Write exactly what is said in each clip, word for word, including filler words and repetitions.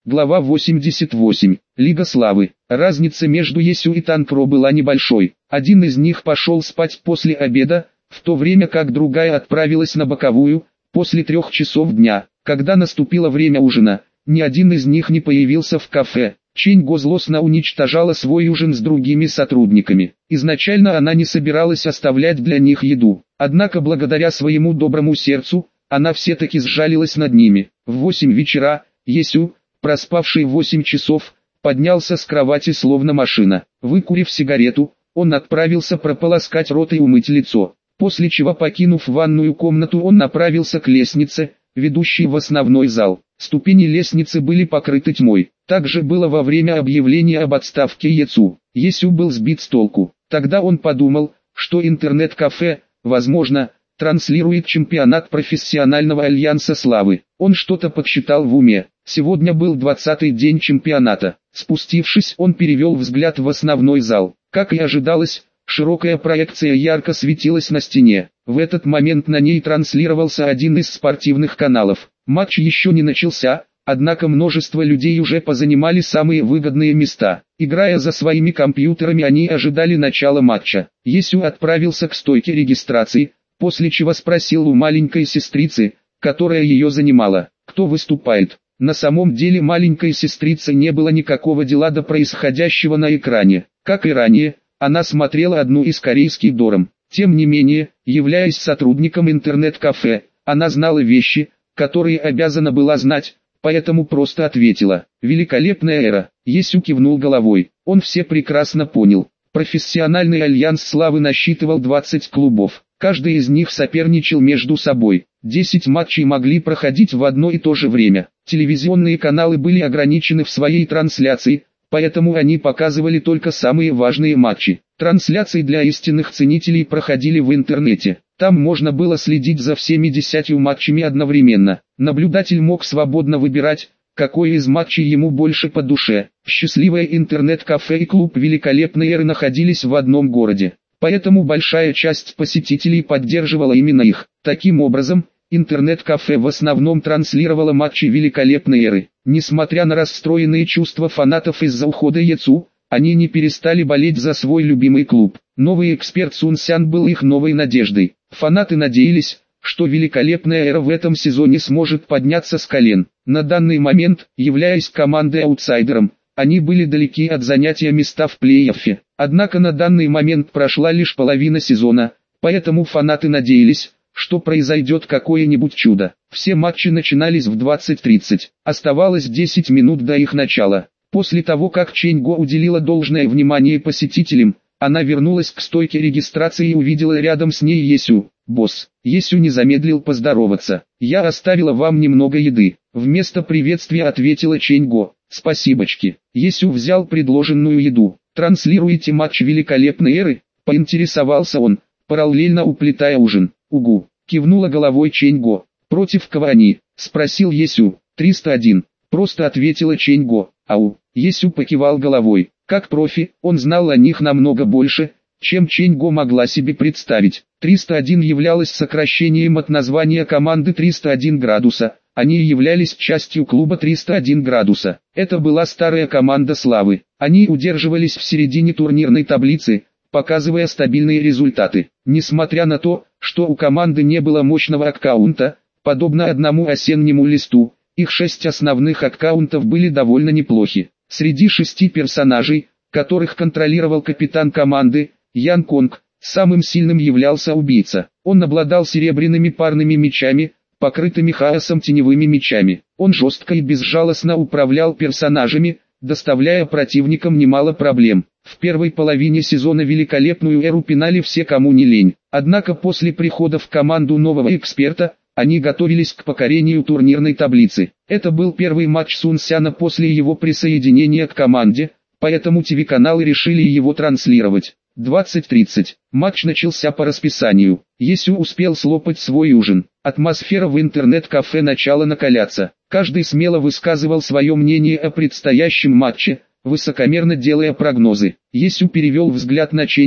Глава восемьдесят восемь. Лига славы. Разница между Есю и Танпро была небольшой. Один из них пошел спать после обеда, в то время как другая отправилась на боковую, после трех часов дня. Когда наступило время ужина, ни один из них не появился в кафе. Чэнь-го злостно уничтожала свой ужин с другими сотрудниками. Изначально она не собиралась оставлять для них еду. Однако благодаря своему доброму сердцу, она все-таки сжалилась над ними. В восемь вечера, Есю, проспавший восемь часов, поднялся с кровати словно машина. Выкурив сигарету, он отправился прополоскать рот и умыть лицо. После чего, покинув ванную комнату, он направился к лестнице, ведущей в основной зал. Ступени лестницы были покрыты тьмой. Так же было во время объявления об отставке Есю. Есю был сбит с толку. Тогда он подумал, что интернет-кафе, возможно, транслирует чемпионат профессионального альянса славы. Он что-то подсчитал в уме. Сегодня был двадцатый день чемпионата. Спустившись, он перевел взгляд в основной зал. Как и ожидалось, широкая проекция ярко светилась на стене. В этот момент на ней транслировался один из спортивных каналов. Матч еще не начался, однако множество людей уже позанимали самые выгодные места. Играя за своими компьютерами, они ожидали начала матча. Есю отправился к стойке регистрации, после чего спросил у маленькой сестрицы, которая ее занимала, кто выступает. На самом деле маленькой сестрице не было никакого дела до происходящего на экране. Как и ранее, она смотрела одну из корейских дорам. Тем не менее, являясь сотрудником интернет-кафе, она знала вещи, которые обязана была знать, поэтому просто ответила: «Великолепная эра». Есю кивнул головой. Он все прекрасно понял. Профессиональный альянс славы насчитывал двадцать клубов. Каждый из них соперничал между собой. десять матчей могли проходить в одно и то же время. Телевизионные каналы были ограничены в своей трансляции, поэтому они показывали только самые важные матчи. Трансляции для истинных ценителей проходили в интернете. Там можно было следить за всеми десятью матчами одновременно. Наблюдатель мог свободно выбирать, какой из матчей ему больше по душе. Счастливое интернет-кафе и клуб великолепной эры находились в одном городе. Поэтому большая часть посетителей поддерживала именно их. Таким образом, интернет-кафе в основном транслировало матчи великолепной эры. Несмотря на расстроенные чувства фанатов из-за ухода Есю, они не перестали болеть за свой любимый клуб. Новый эксперт Сун Сян был их новой надеждой. Фанаты надеялись, что великолепная эра в этом сезоне сможет подняться с колен. На данный момент, являясь командой-аутсайдером, они были далеки от занятия места в плей-оффе. Однако на данный момент прошла лишь половина сезона, поэтому фанаты надеялись, что произойдет какое-нибудь чудо. Все матчи начинались в двадцать тридцать. Оставалось десять минут до их начала. После того, как Чэнь-го уделила должное внимание посетителям, она вернулась к стойке регистрации и увидела рядом с ней Есю. «Босс». Есю не замедлил поздороваться. «Я оставила вам немного еды». Вместо приветствия ответила Чэнь-го. «Спасибочки». Есю взял предложенную еду. «Транслируете матч великолепной эры?» — поинтересовался он, параллельно уплетая ужин. «Угу», — кивнула головой Чэнь-го. «Против кого они?» — спросил Есю. триста один. Просто ответила Чэнь-го. «Ау». Есю покивал головой. Как профи, он знал о них намного больше, чем Чэнь-го могла себе представить. триста один являлось сокращением от названия команды триста один градуса. Они являлись частью клуба триста один градуса. Это была старая команда славы. Они удерживались в середине турнирной таблицы, показывая стабильные результаты. Несмотря на то, что у команды не было мощного аккаунта, подобно одному осеннему листу, их шесть основных аккаунтов были довольно неплохи. Среди шести персонажей, которых контролировал капитан команды, Ян Конг, самым сильным являлся убийца. Он обладал серебряными парными мечами, покрытыми хаосом теневыми мечами. Он жестко и безжалостно управлял персонажами, доставляя противникам немало проблем. В первой половине сезона великолепную эру пинали все, кому не лень. Однако после прихода в команду нового эксперта, они готовились к покорению турнирной таблицы. Это был первый матч Сун Сяна после его присоединения к команде, поэтому ТВ-каналы решили его транслировать. двадцать тридцать. Матч начался по расписанию. Есю успел слопать свой ужин. Атмосфера в интернет-кафе начала накаляться. Каждый смело высказывал свое мнение о предстоящем матче, высокомерно делая прогнозы. Есю перевел взгляд на Чэнь-го.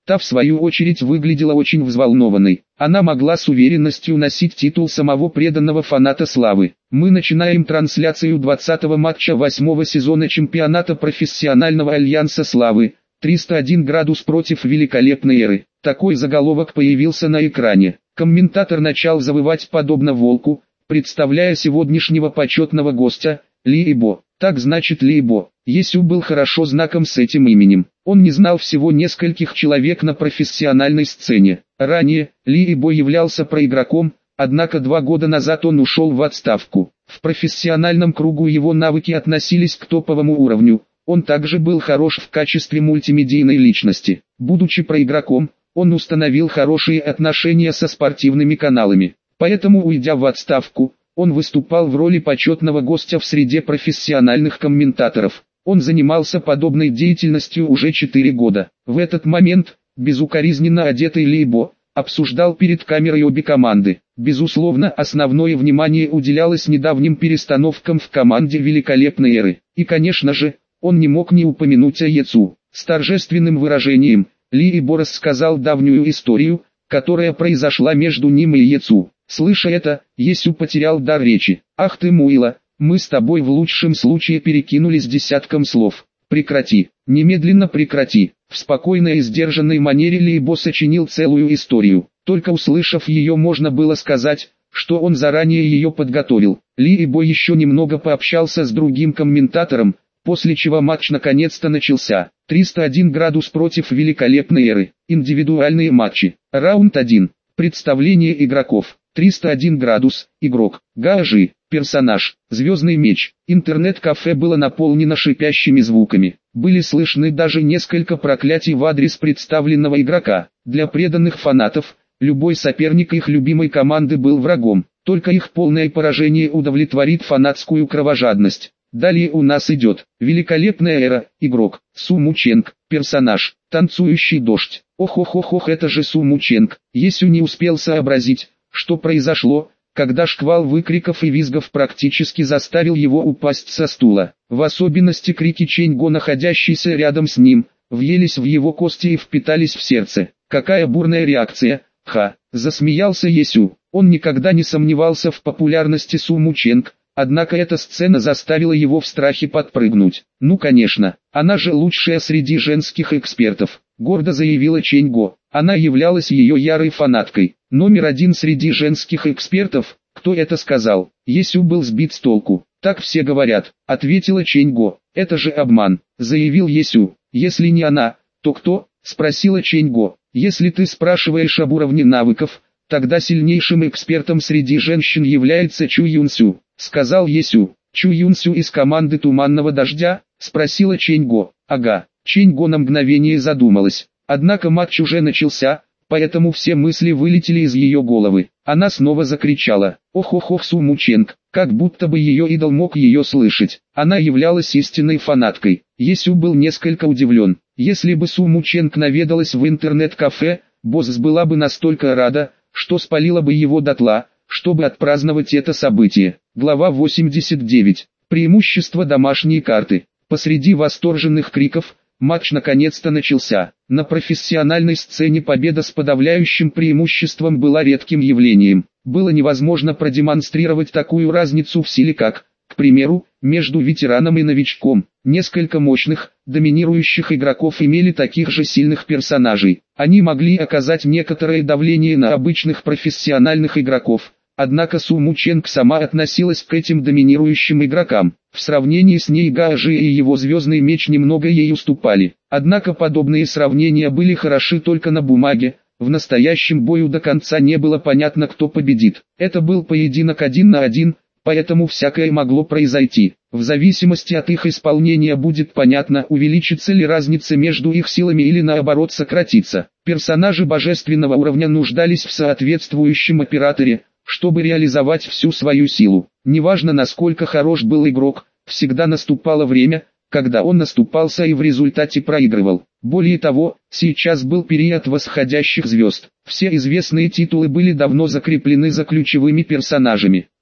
Та в свою очередь выглядела очень взволнованной. Она могла с уверенностью носить титул самого преданного фаната славы. Мы начинаем трансляцию двадцатого матча восьмого сезона чемпионата профессионального альянса славы. триста один градус против великолепной эры. Такой заголовок появился на экране. Комментатор начал завывать подобно волку, представляя сегодняшнего почетного гостя, Ли Ибо. Так значит Ли Ибо. Есю был хорошо знаком с этим именем. Он не знал всего нескольких человек на профессиональной сцене. Ранее, Ли Ибо являлся проигроком, однако два года назад он ушел в отставку. В профессиональном кругу его навыки относились к топовому уровню. Он также был хорош в качестве мультимедийной личности. Будучи проигроком, он установил хорошие отношения со спортивными каналами. Поэтому, уйдя в отставку, он выступал в роли почетного гостя в среде профессиональных комментаторов. Он занимался подобной деятельностью уже четыре года. В этот момент, безукоризненно одетый Ли Ибо, обсуждал перед камерой обе команды. Безусловно, основное внимание уделялось недавним перестановкам в команде великолепной эры. И, конечно же, он не мог не упомянуть о Яцу. С торжественным выражением, Ли Ибо рассказал давнюю историю, которая произошла между ним и Яцу. Слыша это, Есю потерял дар речи. «Ах ты, Муила, мы с тобой в лучшем случае перекинулись десятком слов. Прекрати, немедленно прекрати». В спокойной и сдержанной манере Ли Ибо сочинил целую историю. Только услышав ее, можно было сказать, что он заранее ее подготовил. Ли Ибо еще немного пообщался с другим комментатором, после чего матч наконец-то начался. триста один градус против великолепной эры. Индивидуальные матчи. Раунд один. Представление игроков. триста один градус. Игрок. Гаажи. Персонаж. Звездный меч. Интернет-кафе было наполнено шипящими звуками. Были слышны даже несколько проклятий в адрес представленного игрока. Для преданных фанатов, любой соперник их любимой команды был врагом. Только их полное поражение удовлетворит фанатскую кровожадность. Далее у нас идет великолепная эра, игрок, Су Мученг, персонаж, танцующий дождь. Ох-ох-ох-ох, это же Су Мученг. Есю не успел сообразить, что произошло, когда шквал выкриков и визгов практически заставил его упасть со стула. В особенности крики Чэньго, находящиеся рядом с ним, въелись в его кости и впитались в сердце. Какая бурная реакция! Ха! Засмеялся Есю. Он никогда не сомневался в популярности Су Мученг. Однако эта сцена заставила его в страхе подпрыгнуть. «Ну конечно, она же лучшая среди женских экспертов», — гордо заявила Чэньго. Она являлась ее ярой фанаткой. «Номер один среди женских экспертов? Кто это сказал?» Есю был сбит с толку. «Так все говорят», — ответила Чэньго. «Это же обман», — заявил Есю. «Если не она, то кто?» — спросила Чэньго. «Если ты спрашиваешь об уровне навыков, тогда сильнейшим экспертом среди женщин является Чу Юнсю», — сказал Есю. «Чу Юнсю из команды Туманного Дождя?» — спросила Чэньго. «Ага». Чэньго на мгновение задумалась. Однако матч уже начался, поэтому все мысли вылетели из ее головы. Она снова закричала: «Ох-ох-ох, Су Мученг!», как будто бы ее идол мог ее слышать. Она являлась истинной фанаткой. Есю был несколько удивлен. Если бы Су Мученг наведалась в интернет-кафе, босс была бы настолько рада, что спалила бы его дотла, чтобы отпраздновать это событие. Глава восемьдесят девять. Преимущество домашней карты. Посреди восторженных криков, матч наконец-то начался. На профессиональной сцене победа с подавляющим преимуществом была редким явлением. Было невозможно продемонстрировать такую разницу в силе как, к примеру, между ветераном и новичком. Несколько мощных, доминирующих игроков имели таких же сильных персонажей. Они могли оказать некоторое давление на обычных профессиональных игроков. Однако Су Мученг сама относилась к этим доминирующим игрокам. В сравнении с ней Гаажи и его звездный меч немного ей уступали. Однако подобные сравнения были хороши только на бумаге. В настоящем бою до конца не было понятно, кто победит. Это был поединок один на один, поэтому всякое могло произойти. В зависимости от их исполнения будет понятно, увеличится ли разница между их силами или наоборот сократится. Персонажи божественного уровня нуждались в соответствующем операторе, чтобы реализовать всю свою силу. Неважно, насколько хорош был игрок, всегда наступало время, когда он наступался и в результате проигрывал. Более того, сейчас был период восходящих звезд. Все известные титулы были давно закреплены за ключевыми персонажами.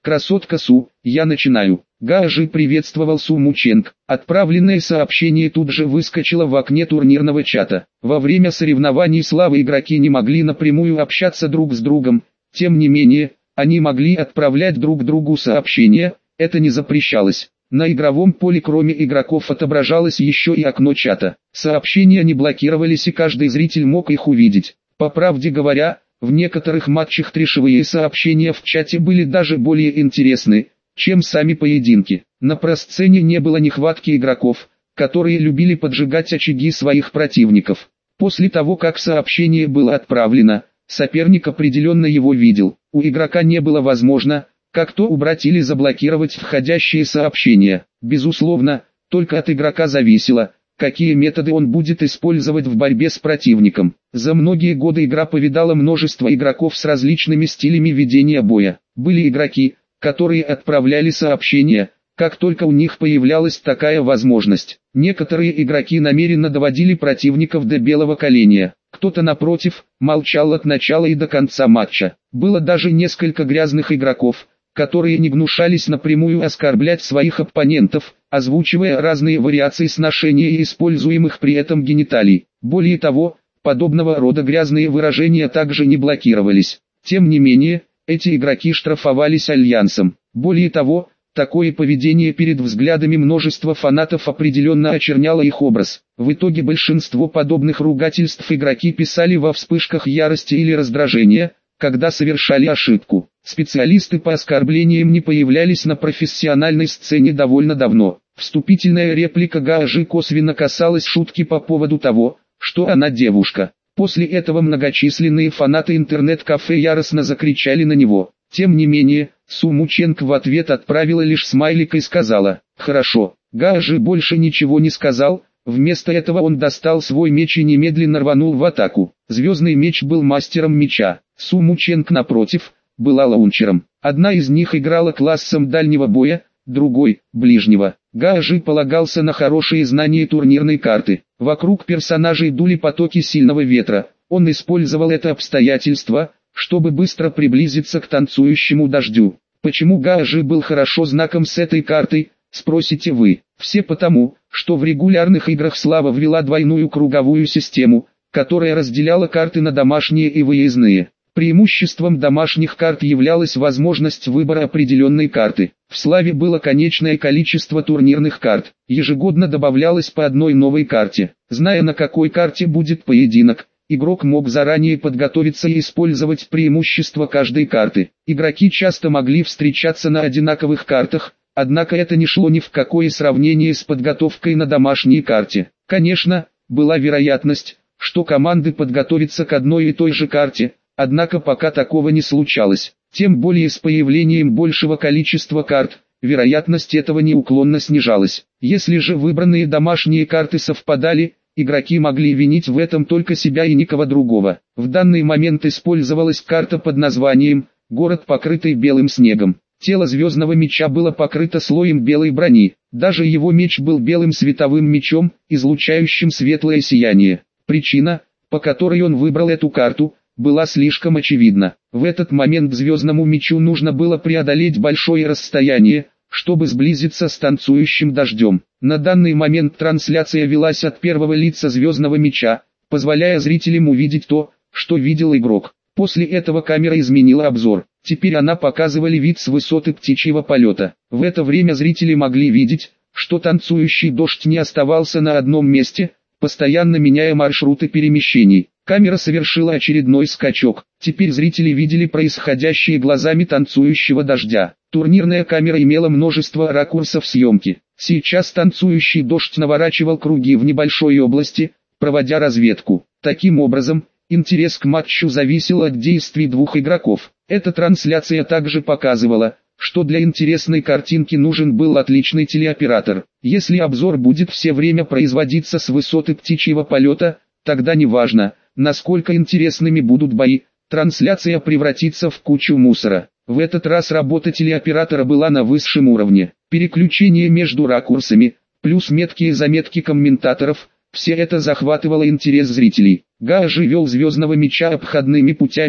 «Красотка Су, я начинаю». Гаажи приветствовал Су Мученг. Отправленное сообщение тут же выскочило в окне турнирного чата. Во время соревнований славы игроки не могли напрямую общаться друг с другом. Тем не менее, они могли отправлять друг другу сообщения, это не запрещалось. На игровом поле кроме игроков отображалось еще и окно чата. Сообщения не блокировались и каждый зритель мог их увидеть. По правде говоря, в некоторых матчах трешовые сообщения в чате были даже более интересны, чем сами поединки. На просцене не было нехватки игроков, которые любили поджигать очаги своих противников. После того как сообщение было отправлено, соперник определенно его видел. У игрока не было возможно, как-то убрать или заблокировать входящие сообщения. Безусловно, только от игрока зависело, какие методы он будет использовать в борьбе с противником. За многие годы игра повидала множество игроков с различными стилями ведения боя. Были игроки, которые отправляли сообщения, как только у них появлялась такая возможность. Некоторые игроки намеренно доводили противников до белого коленя. Кто-то напротив, молчал от начала и до конца матча. Было даже несколько грязных игроков, которые не гнушались напрямую оскорблять своих оппонентов, озвучивая разные вариации сношения и используемых при этом гениталий. Более того, подобного рода грязные выражения также не блокировались. Тем не менее, эти игроки штрафовались Альянсом. Более того, такое поведение перед взглядами множества фанатов определенно очерняло их образ. В итоге большинство подобных ругательств игроки писали во вспышках ярости или раздражения, когда совершали ошибку. Специалисты по оскорблениям не появлялись на профессиональной сцене довольно давно. Вступительная реплика Гаажи косвенно касалась шутки по поводу того, что она девушка. После этого многочисленные фанаты интернет-кафе яростно закричали на него. Тем не менее, Су Мученг в ответ отправила лишь смайлик и сказала: «Хорошо». Гаажи больше ничего не сказал, вместо этого он достал свой меч и немедленно рванул в атаку. Звездный меч был мастером меча, Су Мученг напротив, была лаунчером. Одна из них играла классом дальнего боя, другой – ближнего. Гаажи полагался на хорошие знания турнирной карты. Вокруг персонажей дули потоки сильного ветра. Он использовал это обстоятельство, чтобы быстро приблизиться к танцующему дождю. Почему Гаажи был хорошо знаком с этой картой, спросите вы? Все потому, что в регулярных играх Слава ввела двойную круговую систему, которая разделяла карты на домашние и выездные. Преимуществом домашних карт являлась возможность выбора определенной карты. В Славе было конечное количество турнирных карт, ежегодно добавлялось по одной новой карте. Зная, на какой карте будет поединок, игрок мог заранее подготовиться и использовать преимущества каждой карты. Игроки часто могли встречаться на одинаковых картах, однако это не шло ни в какое сравнение с подготовкой на домашней карте. Конечно, была вероятность, что команды подготовятся к одной и той же карте, однако пока такого не случалось. Тем более с появлением большего количества карт, вероятность этого неуклонно снижалась. Если же выбранные домашние карты совпадали, игроки могли винить в этом только себя и никого другого. В данный момент использовалась карта под названием «Город, покрытый белым снегом». Тело звездного меча было покрыто слоем белой брони. Даже его меч был белым световым мечом, излучающим светлое сияние. Причина, по которой он выбрал эту карту, была слишком очевидна. В этот момент звездному мечу нужно было преодолеть большое расстояние, чтобы сблизиться с танцующим дождем. На данный момент трансляция велась от первого лица звездного меча, позволяя зрителям увидеть то, что видел игрок. После этого камера изменила обзор. Теперь она показывала вид с высоты птичьего полета. В это время зрители могли видеть, что танцующий дождь не оставался на одном месте, постоянно меняя маршруты перемещений. Камера совершила очередной скачок. Теперь зрители видели происходящее глазами танцующего дождя. Турнирная камера имела множество ракурсов съемки. Сейчас танцующий дождь наворачивал круги в небольшой области, проводя разведку. Таким образом, интерес к матчу зависел от действий двух игроков. Эта трансляция также показывала, что для интересной картинки нужен был отличный телеоператор. Если обзор будет все время производиться с высоты птичьего полета, тогда неважно, насколько интересными будут бои, трансляция превратится в кучу мусора. В этот раз работа телеоператора была на высшем уровне. Переключение между ракурсами, плюс меткие заметки комментаторов, все это захватывало интерес зрителей. Гаажи вел звездного меча обходными путями,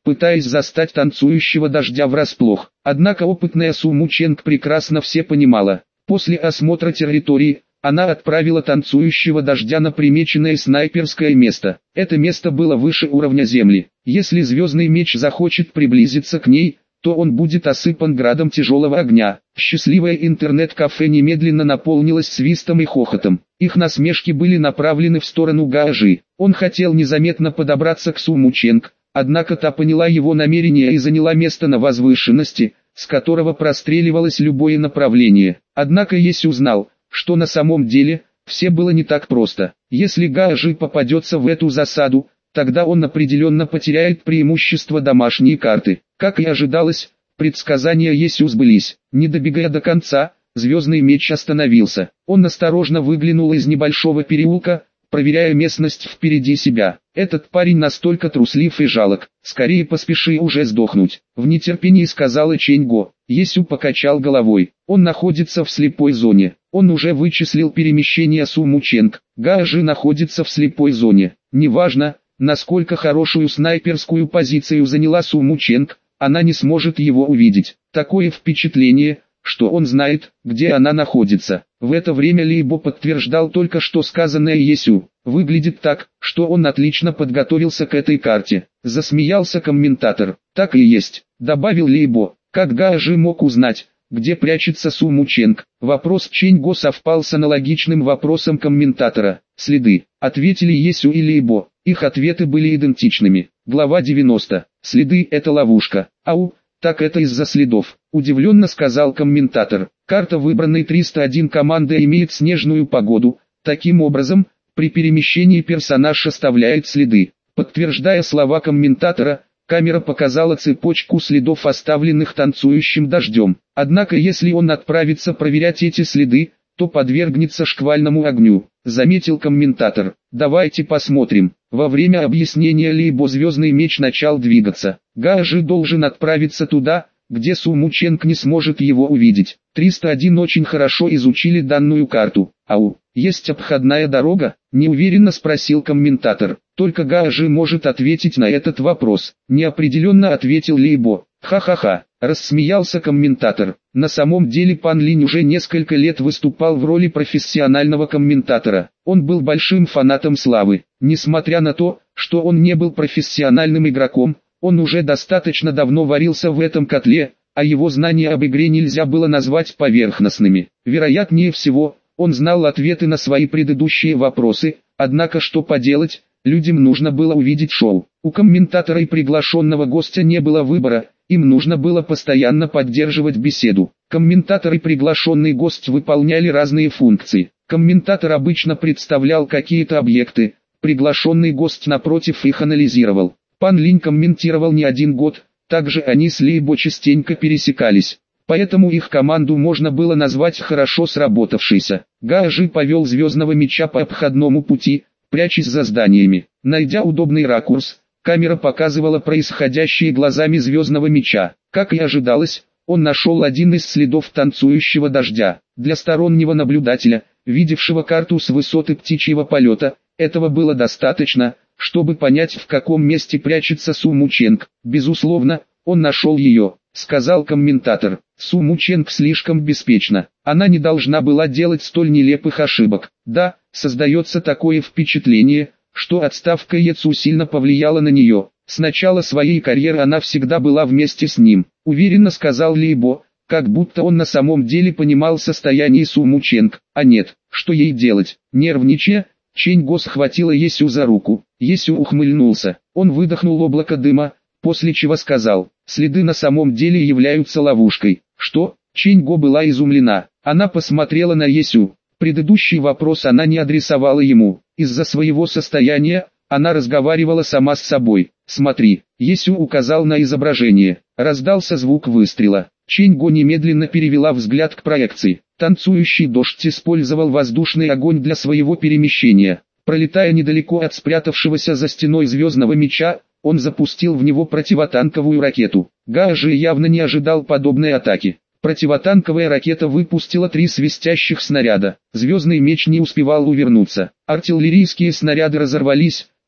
пытаясь застать танцующего дождя врасплох. Однако опытная Су Мученг прекрасно все понимала. После осмотра территории, она отправила танцующего дождя на примеченное снайперское место. Это место было выше уровня земли. Если звездный меч захочет приблизиться к ней, то он будет осыпан градом тяжелого огня. Счастливое интернет-кафе немедленно наполнилось свистом и хохотом. Их насмешки были направлены в сторону Гаажи. Он хотел незаметно подобраться к Су Мученг, однако та поняла его намерение и заняла место на возвышенности, с которого простреливалось любое направление. Однако Есю узнал, что на самом деле, все было не так просто. Если Гаажи попадется в эту засаду, тогда он определенно потеряет преимущество домашней карты. Как и ожидалось, предсказания Есю сбылись. Не добегая до конца, звездный меч остановился. Он осторожно выглянул из небольшого переулка, проверяя местность впереди себя. Этот парень настолько труслив и жалок, скорее поспеши уже сдохнуть. В нетерпении сказала Чэньго. Есю покачал головой. Он находится в слепой зоне. Он уже вычислил перемещение Су Мученг. Гаажи находится в слепой зоне. Неважно, насколько хорошую снайперскую позицию заняла Су Мученг, она не сможет его увидеть. Такое впечатление, что он знает, где она находится. В это время Лейбо подтверждал только что сказанное Есю. Выглядит так, что он отлично подготовился к этой карте. Засмеялся комментатор. Так и есть, добавил Лейбо. Как Гаажи мог узнать, где прячется Су Мученг? Вопрос Чэньго совпал с аналогичным вопросом комментатора. Следы, ответили Есю и Лейбо. Их ответы были идентичными. Глава девяносто. Следы – это ловушка. Ау, так это из-за следов, удивленно сказал комментатор. Карта выбранной триста один команды имеет снежную погоду. Таким образом, при перемещении персонаж оставляет следы. Подтверждая слова комментатора, камера показала цепочку следов, оставленных танцующим дождем. Однако если он отправится проверять эти следы, то подвергнется шквальному огню, заметил комментатор. Давайте посмотрим. Во время объяснения Лейбо звездный меч начал двигаться. Гаажи должен отправиться туда, где Су Мученг не сможет его увидеть. триста один очень хорошо изучили данную карту. Ау, есть обходная дорога? Неуверенно спросил комментатор. Только Гаажи может ответить на этот вопрос. Неопределенно ответил Лейбо. Ха-ха-ха, рассмеялся комментатор. На самом деле Пан Линь уже несколько лет выступал в роли профессионального комментатора. Он был большим фанатом славы. Несмотря на то, что он не был профессиональным игроком, он уже достаточно давно варился в этом котле, а его знания об игре нельзя было назвать поверхностными. Вероятнее всего, он знал ответы на свои предыдущие вопросы, однако что поделать, людям нужно было увидеть шоу. У комментатора и приглашенного гостя не было выбора, им нужно было постоянно поддерживать беседу. Комментатор и приглашенный гость выполняли разные функции. Комментатор обычно представлял какие-то объекты, приглашенный гость напротив их анализировал. Пан Линь комментировал не один год, также они с Лейбо частенько пересекались. Поэтому их команду можно было назвать хорошо сработавшейся. Гаажи повел звездного меча по обходному пути, прячась за зданиями. Найдя удобный ракурс, камера показывала происходящее глазами звездного меча. Как и ожидалось, он нашел один из следов танцующего дождя. Для стороннего наблюдателя, видевшего карту с высоты птичьего полета, этого было достаточно, чтобы понять, в каком месте прячется Су Мученг. Безусловно, он нашел ее, сказал комментатор. Су Мученг слишком беспечна. Она не должна была делать столь нелепых ошибок. Да, создается такое впечатление, что отставка Ецу сильно повлияла на нее. С начала своей карьеры она всегда была вместе с ним, уверенно сказал Лейбо, как будто он на самом деле понимал состояние Су Мученг. А нет, что ей делать? Нервничая, Чэньго схватила Есю за руку. Есю ухмыльнулся. Он выдохнул облако дыма, после чего сказал: следы на самом деле являются ловушкой. Что? Чэньго была изумлена. Она посмотрела на Есю. Предыдущий вопрос она не адресовала ему. Из-за своего состояния, она разговаривала сама с собой. Смотри, Есю указал на изображение. Раздался звук выстрела. Чэньго немедленно перевела взгляд к проекции. Танцующий дождь использовал воздушный огонь для своего перемещения. Пролетая недалеко от спрятавшегося за стеной звездного меча, он запустил в него противотанковую ракету. Гаажи явно не ожидал подобной атаки. Противотанковая ракета выпустила три свистящих снаряда. Звездный меч не успевал увернуться. Артиллерийские снаряды разорвались,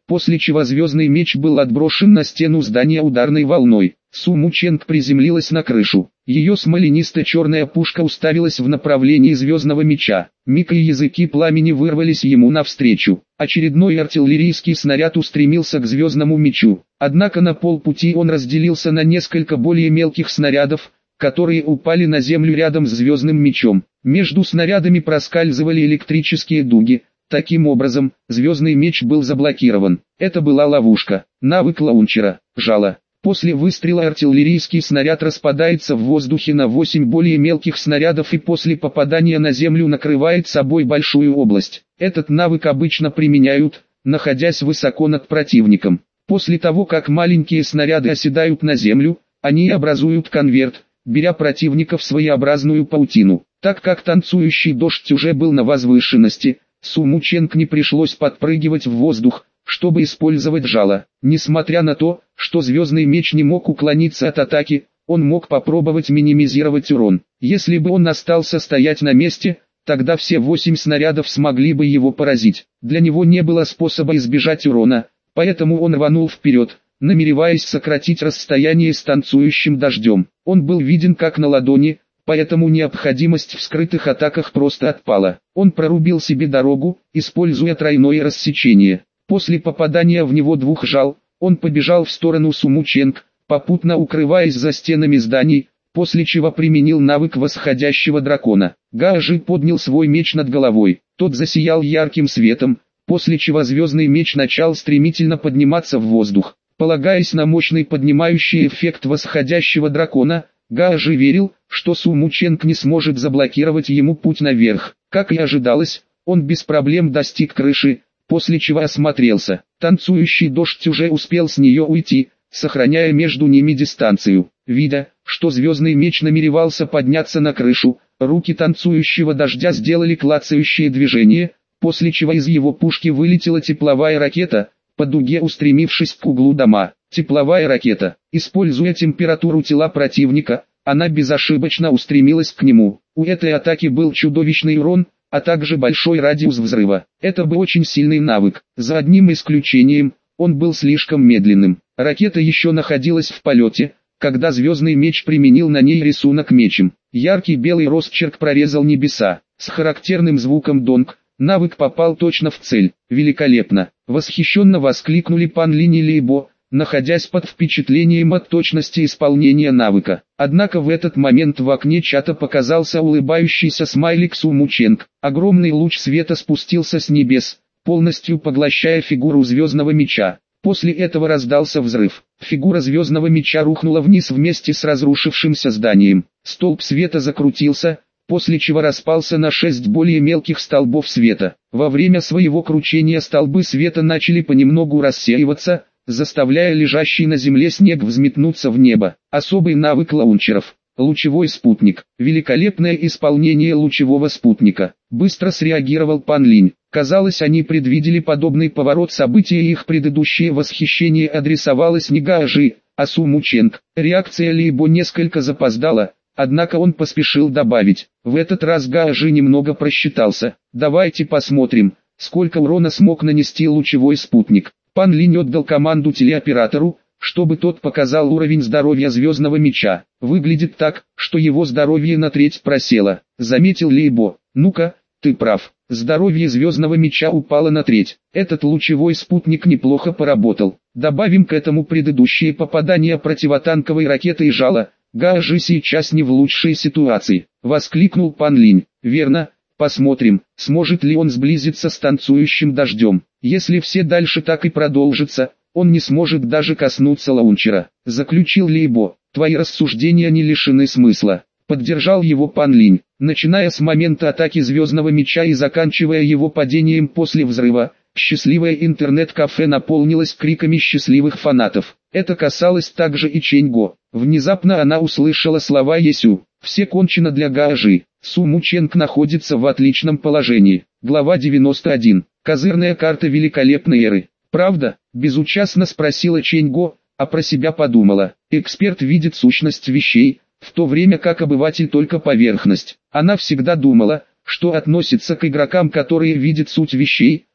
после чего звездный меч был отброшен на стену здания ударной волной. Су Мученг приземлилась на крышу. Ее смоленисто-черная пушка уставилась в направлении звездного меча. Миг и языки пламени вырвались ему навстречу. Очередной артиллерийский снаряд устремился к звездному мечу. Однако на полпути он разделился на несколько более мелких снарядов, которые упали на землю рядом с звездным мечом. Между снарядами проскальзывали электрические дуги. Таким образом, звездный меч был заблокирован. Это была ловушка. Навык лаунчера. Жало. После выстрела артиллерийский снаряд распадается в воздухе на восемь более мелких снарядов и после попадания на землю накрывает собой большую область. Этот навык обычно применяют, находясь высоко над противником. После того, как маленькие снаряды оседают на землю, они образуют конверт, беря противника в своеобразную паутину. Так как танцующий дождь уже был на возвышенности, Су Мученг не пришлось подпрыгивать в воздух, чтобы использовать жало. Несмотря на то, что звездный меч не мог уклониться от атаки, он мог попробовать минимизировать урон. Если бы он остался стоять на месте, тогда все восемь снарядов смогли бы его поразить. Для него не было способа избежать урона, поэтому он рванул вперед, намереваясь сократить расстояние с танцующим дождем. Он был виден как на ладони, поэтому необходимость в скрытых атаках просто отпала. Он прорубил себе дорогу, используя тройное рассечение. После попадания в него двух жал, он побежал в сторону Су Мученг, попутно укрываясь за стенами зданий, после чего применил навык восходящего дракона. Гаожи поднял свой меч над головой, тот засиял ярким светом, после чего звездный меч начал стремительно подниматься в воздух. Полагаясь на мощный поднимающий эффект восходящего дракона, Гаожи верил, что Су Мученг не сможет заблокировать ему путь наверх. Как и ожидалось, он без проблем достиг крыши, после чего осмотрелся. Танцующий дождь уже успел с нее уйти, сохраняя между ними дистанцию. Видя, что звездный меч намеревался подняться на крышу, руки танцующего дождя сделали клацающее движение, после чего из его пушки вылетела тепловая ракета, по дуге устремившись к углу дома. Тепловая ракета, используя температуру тела противника, она безошибочно устремилась к нему. У этой атаки был чудовищный урон, а также большой радиус взрыва. Это был очень сильный навык. За одним исключением, он был слишком медленным. Ракета еще находилась в полете, когда звездный меч применил на ней рисунок мечем. Яркий белый росчерк прорезал небеса. С характерным звуком донг, навык попал точно в цель. Великолепно! Восхищенно воскликнули Пан Линь и Лейбо, находясь под впечатлением от точности исполнения навыка. Однако в этот момент в окне чата показался улыбающийся смайлик Су Мученг. Огромный луч света спустился с небес, полностью поглощая фигуру звездного меча. После этого раздался взрыв. Фигура звездного меча рухнула вниз вместе с разрушившимся зданием. Столб света закрутился, после чего распался на шесть более мелких столбов света. Во время своего кручения столбы света начали понемногу рассеиваться, заставляя лежащий на земле снег взметнуться в небо. Особый навык лаунчеров. Лучевой спутник. Великолепное исполнение лучевого спутника. Быстро среагировал Пан Линь. Казалось, они предвидели подобный поворот событий, и их предыдущее восхищение адресовалось не Гаожи, а Су Мученг. Реакция Лейбо несколько запоздала, однако он поспешил добавить. В этот раз Гаожи немного просчитался. Давайте посмотрим, сколько урона смог нанести лучевой спутник. Пан Линь отдал команду телеоператору, чтобы тот показал уровень здоровья звездного меча. Выглядит так, что его здоровье на треть просело, заметил Лейбо. Ну-ка, ты прав. Здоровье звездного меча упало на треть. Этот лучевой спутник неплохо поработал. Добавим к этому предыдущие попадания противотанковой ракеты и жало. Гаожи сейчас не в лучшей ситуации, воскликнул Пан Линь. Верно. Посмотрим, сможет ли он сблизиться с танцующим дождем. Если все дальше так и продолжится, он не сможет даже коснуться лаунчера. Заключил Лейбо. Твои рассуждения не лишены смысла. Поддержал его Пан Линь. Начиная с момента атаки звездного меча и заканчивая его падением после взрыва, счастливое интернет-кафе наполнилось криками счастливых фанатов. Это касалось также и Чэньго. Внезапно она услышала слова Есю. Все кончено для Гаожи. Су Мученг находится в отличном положении. Глава девяносто один. Козырная карта великолепной эры. Правда? Безучастно спросила Чэньго, а про себя подумала. Эксперт видит сущность вещей, в то время как обыватель только поверхность. Она всегда думала, что относится к игрокам, которые видят суть вещей,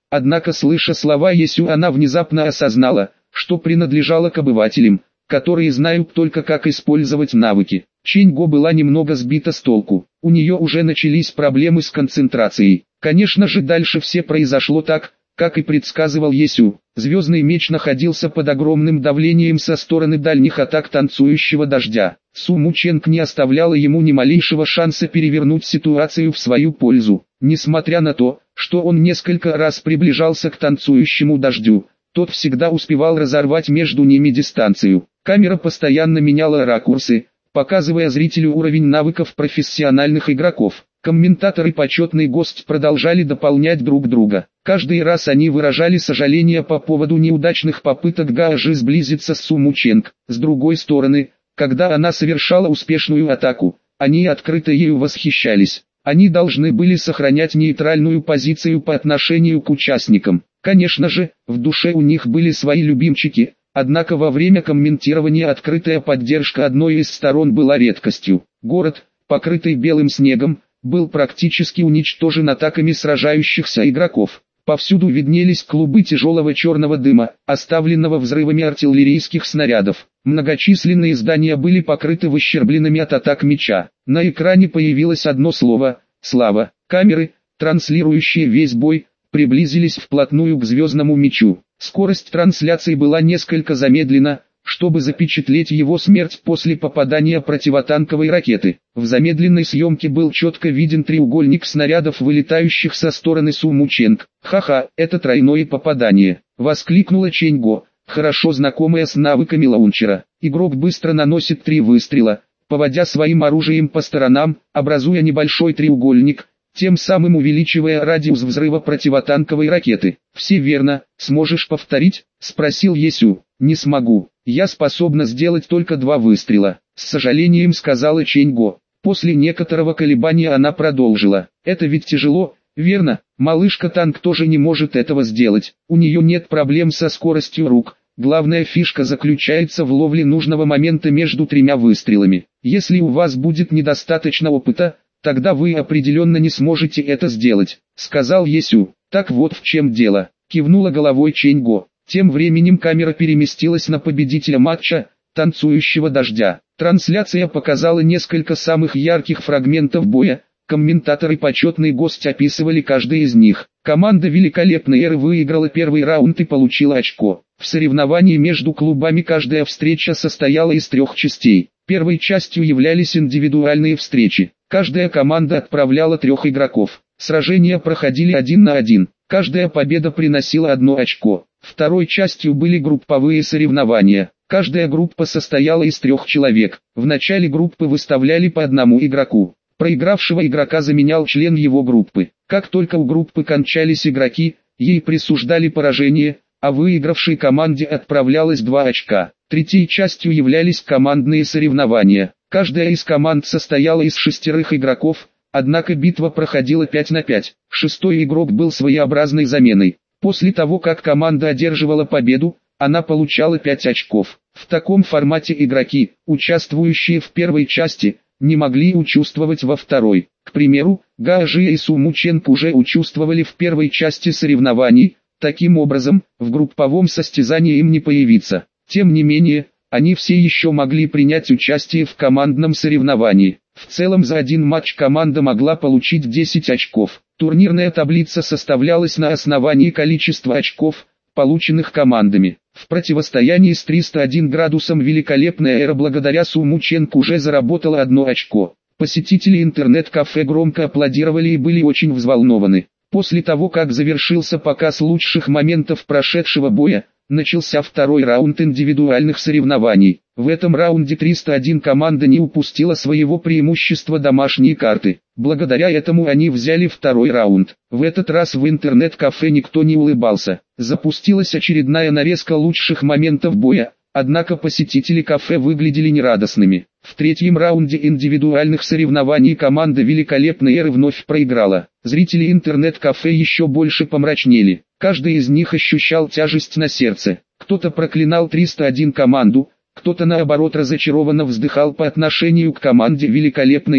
Однако, слыша слова Есю, она внезапно осознала, что принадлежала к обывателям, которые знают только как использовать навыки. Чэнь-Го была немного сбита с толку. У нее уже начались проблемы с концентрацией. Конечно же, дальше все произошло так, как и предсказывал Есю. Звездный меч находился под огромным давлением со стороны дальних атак танцующего дождя. Су Мученг не оставляла ему ни малейшего шанса перевернуть ситуацию в свою пользу. Несмотря на то, что он несколько раз приближался к танцующему дождю, тот всегда успевал разорвать между ними дистанцию. Камера постоянно меняла ракурсы, показывая зрителю уровень навыков профессиональных игроков. Комментатор и почетный гость продолжали дополнять друг друга. Каждый раз они выражали сожаление по поводу неудачных попыток Гаожи сблизиться с Су Мученг. С другой стороны, когда она совершала успешную атаку, они открыто ею восхищались. Они должны были сохранять нейтральную позицию по отношению к участникам. Конечно же, в душе у них были свои любимчики, однако во время комментирования открытая поддержка одной из сторон была редкостью. Город, покрытый белым снегом, был практически уничтожен атаками сражающихся игроков. Повсюду виднелись клубы тяжелого черного дыма, оставленного взрывами артиллерийских снарядов. Многочисленные здания были покрыты выщербленными от атак меча. На экране появилось одно слово – «Слава». Камеры, транслирующие весь бой, приблизились вплотную к звездному мечу. Скорость трансляции была несколько замедлена, чтобы запечатлеть его смерть после попадания противотанковой ракеты. В замедленной съемке был четко виден треугольник снарядов, вылетающих со стороны Су Мученг. «Ха-ха, это тройное попадание!» — воскликнула Чэнь-Го, хорошо знакомая с навыками лаунчера. Игрок быстро наносит три выстрела, поводя своим оружием по сторонам, образуя небольшой треугольник, тем самым увеличивая радиус взрыва противотанковой ракеты. «Все верно, сможешь повторить?» — спросил Есю. «Не смогу. Я способна сделать только два выстрела», — с сожалением сказала Чэнь-Го. После некоторого колебания она продолжила. «Это ведь тяжело, верно? Малышка-танк тоже не может этого сделать. У нее нет проблем со скоростью рук. Главная фишка заключается в ловле нужного момента между тремя выстрелами. Если у вас будет недостаточно опыта, тогда вы определенно не сможете это сделать», — сказал Есю. «Так вот в чем дело», — кивнула головой Чэнь-Го. Тем временем камера переместилась на победителя матча, танцующего дождя. Трансляция показала несколько самых ярких фрагментов боя, комментаторы и почетный гость описывали каждый из них. Команда Великолепной Эры выиграла первый раунд и получила очко. В соревновании между клубами каждая встреча состояла из трех частей. Первой частью являлись индивидуальные встречи. Каждая команда отправляла трех игроков. Сражения проходили один на один. Каждая победа приносила одно очко. Второй частью были групповые соревнования. Каждая группа состояла из трех человек. В начале группы выставляли по одному игроку. Проигравшего игрока заменял член его группы. Как только у группы кончались игроки, ей присуждали поражение, а выигравшей команде отправлялось два очка. Третьей частью являлись командные соревнования. Каждая из команд состояла из шестерых игроков, однако битва проходила пять на пять. Шестой игрок был своеобразной заменой. После того, как команда одерживала победу, она получала пять очков. В таком формате игроки, участвующие в первой части, не могли участвовать во второй. К примеру, Гаожи и Су Мученг уже участвовали в первой части соревнований, таким образом, в групповом состязании им не появиться. Тем не менее, они все еще могли принять участие в командном соревновании. В целом за один матч команда могла получить десять очков. Турнирная таблица составлялась на основании количества очков, полученных командами. В противостоянии с триста одним градусом Великолепная Эра благодаря Су Мученг уже заработала одно очко. Посетители интернет-кафе громко аплодировали и были очень взволнованы. После того, как завершился показ лучших моментов прошедшего боя, начался второй раунд индивидуальных соревнований. В этом раунде триста одна команда не упустила своего преимущества домашние карты. Благодаря этому они взяли второй раунд. В этот раз в интернет-кафе никто не улыбался. Запустилась очередная нарезка лучших моментов боя, однако посетители кафе выглядели нерадостными. В третьем раунде индивидуальных соревнований команда Великолепной Эры вновь проиграла. Зрители интернет-кафе еще больше помрачнели. Каждый из них ощущал тяжесть на сердце. Кто-то проклинал триста одну команду, кто-то наоборот разочарованно вздыхал по отношению к команде Великолепной Эры.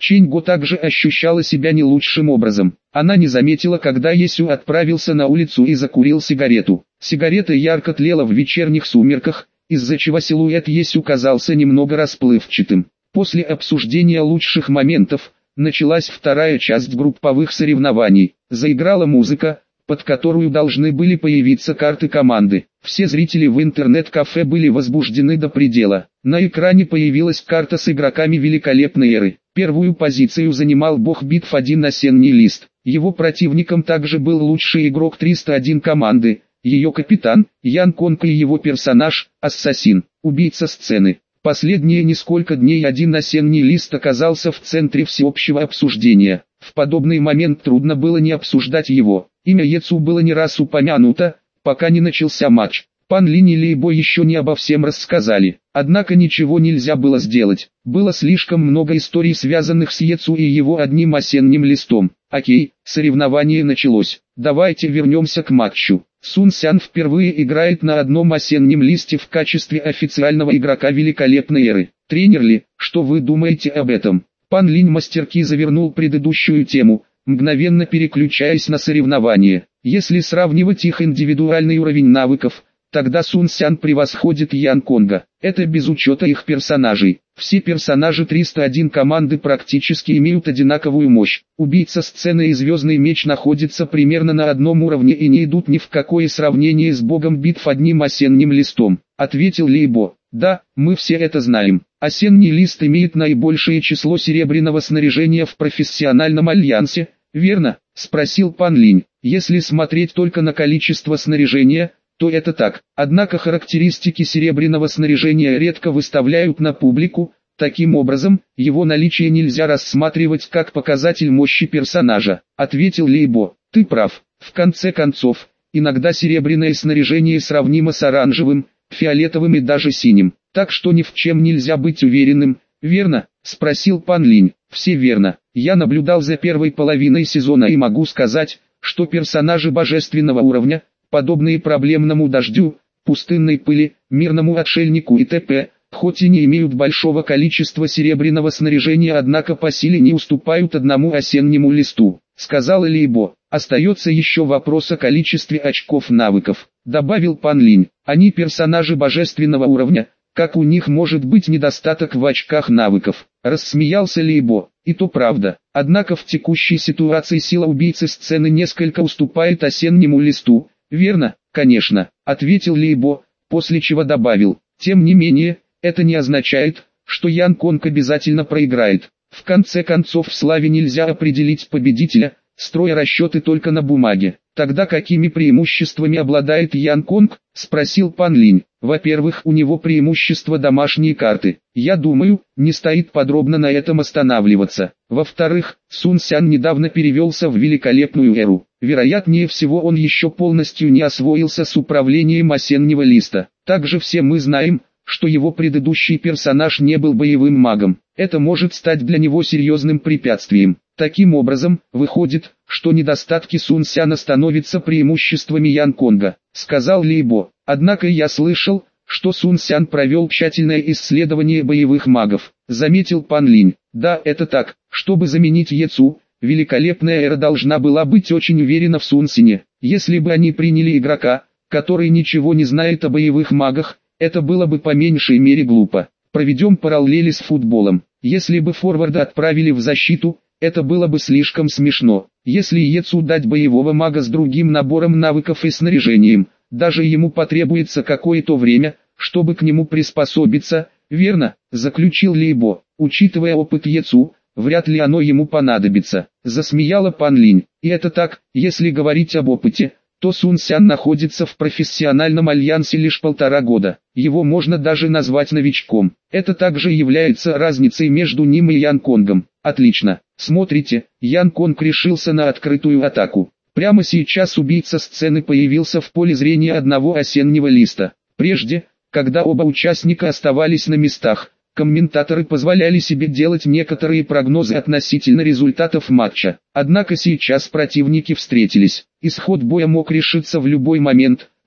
Ченьго также ощущала себя не лучшим образом. Она не заметила, когда Есю отправился на улицу и закурил сигарету. Сигарета ярко тлела в вечерних сумерках, из-за чего силуэт Есю казался немного расплывчатым. После обсуждения лучших моментов, началась вторая часть групповых соревнований. Заиграла музыка, под которую должны были появиться карты команды. Все зрители в интернет-кафе были возбуждены до предела. На экране появилась карта с игроками великолепной эры. Первую позицию занимал бог битв один осенний лист. Его противником также был лучший игрок триста один команды, ее капитан, Ян Конг и его персонаж, Ассасин, убийца сцены. Последние несколько дней один осенний лист оказался в центре всеобщего обсуждения. В подобный момент трудно было не обсуждать его. Имя Ецу было не раз упомянуто, пока не начался матч. Пан Линь и Лейбо еще не обо всем рассказали. Однако ничего нельзя было сделать. Было слишком много историй, связанных с Ецу и его одним осенним листом. Окей, соревнование началось. Давайте вернемся к матчу. Сун Сян впервые играет на одном осеннем листе в качестве официального игрока великолепной эры. Тренер Ли, что вы думаете об этом? Пан Линь мастерски завернул предыдущую тему, мгновенно переключаясь на соревнования. Если сравнивать их индивидуальный уровень навыков, тогда Сун Сян превосходит Ян Конга. Это без учета их персонажей. Все персонажи триста один команды практически имеют одинаковую мощь. Убийца сцены и Звездный меч находятся примерно на одном уровне и не идут ни в какое сравнение с богом битв одним осенним листом, ответил Лейбо. Да, мы все это знаем. Осенний лист имеет наибольшее число серебряного снаряжения в профессиональном альянсе, верно? Спросил Пан Линь. Если смотреть только на количество снаряжения, то это так. Однако характеристики серебряного снаряжения редко выставляют на публику, таким образом, его наличие нельзя рассматривать как показатель мощи персонажа, ответил Лейбо. Ты прав. В конце концов, иногда серебряное снаряжение сравнимо с оранжевым, фиолетовым и даже синим, так что ни в чем нельзя быть уверенным, верно? Спросил Пан Линь. Все верно. Я наблюдал за первой половиной сезона и могу сказать, что персонажи божественного уровня, подобные проблемному дождю, пустынной пыли, мирному отшельнику и т.п., хоть и не имеют большого количества серебряного снаряжения, однако по силе не уступают одному осеннему листу, сказал Лейбо. Остается еще вопрос о количестве очков навыков, добавил Пан Линь. Они персонажи божественного уровня, как у них может быть недостаток в очках навыков, рассмеялся Лейбо. И то правда, однако в текущей ситуации сила убийцы сцены несколько уступает осеннему листу, верно? Конечно, ответил Лейбо, после чего добавил. Тем не менее, это не означает, что Ян Конг обязательно проиграет. В конце концов, в славе нельзя определить победителя, строя расчеты только на бумаге. Тогда какими преимуществами обладает Ян Конг? Спросил Пан Линь. Во-первых, у него преимущество домашние карты. Я думаю, не стоит подробно на этом останавливаться. Во-вторых, Сун Сян недавно перевелся в великолепную эру. Вероятнее всего, он еще полностью не освоился с управлением осеннего листа. Также все мы знаем, что его предыдущий персонаж не был боевым магом. Это может стать для него серьезным препятствием. Таким образом, выходит, что недостатки Сун Сяна становятся преимуществами Ян Конга, сказал Лейбо. Однако я слышал, что Сун Сян провел тщательное исследование боевых магов, заметил Пан Линь. Да, это так. Чтобы заменить Ецу, великолепная эра должна была быть очень уверена в Сун Сяне. Если бы они приняли игрока, который ничего не знает о боевых магах, это было бы по меньшей мере глупо. Проведем параллели с футболом. Если бы форварда отправили в защиту, это было бы слишком смешно. Если Ецу дать боевого мага с другим набором навыков и снаряжением, даже ему потребуется какое-то время, чтобы к нему приспособиться, верно? Заключил Лейбо. Учитывая опыт Ецу, вряд ли оно ему понадобится. Засмеяла Пан Линь. И это так, если говорить об опыте, то Сун Сян находится в профессиональном альянсе лишь полтора года. Его можно даже назвать новичком. Это также является разницей между ним и Ян Конгом. Отлично. Смотрите, Ян Конг решился на открытую атаку. Прямо сейчас убийца сцены появился в поле зрения одного осеннего листа. Прежде, когда оба участника оставались на местах, комментаторы позволяли себе делать некоторые прогнозы относительно результатов матча. Однако сейчас противники встретились. Исход боя мог решиться в любой момент,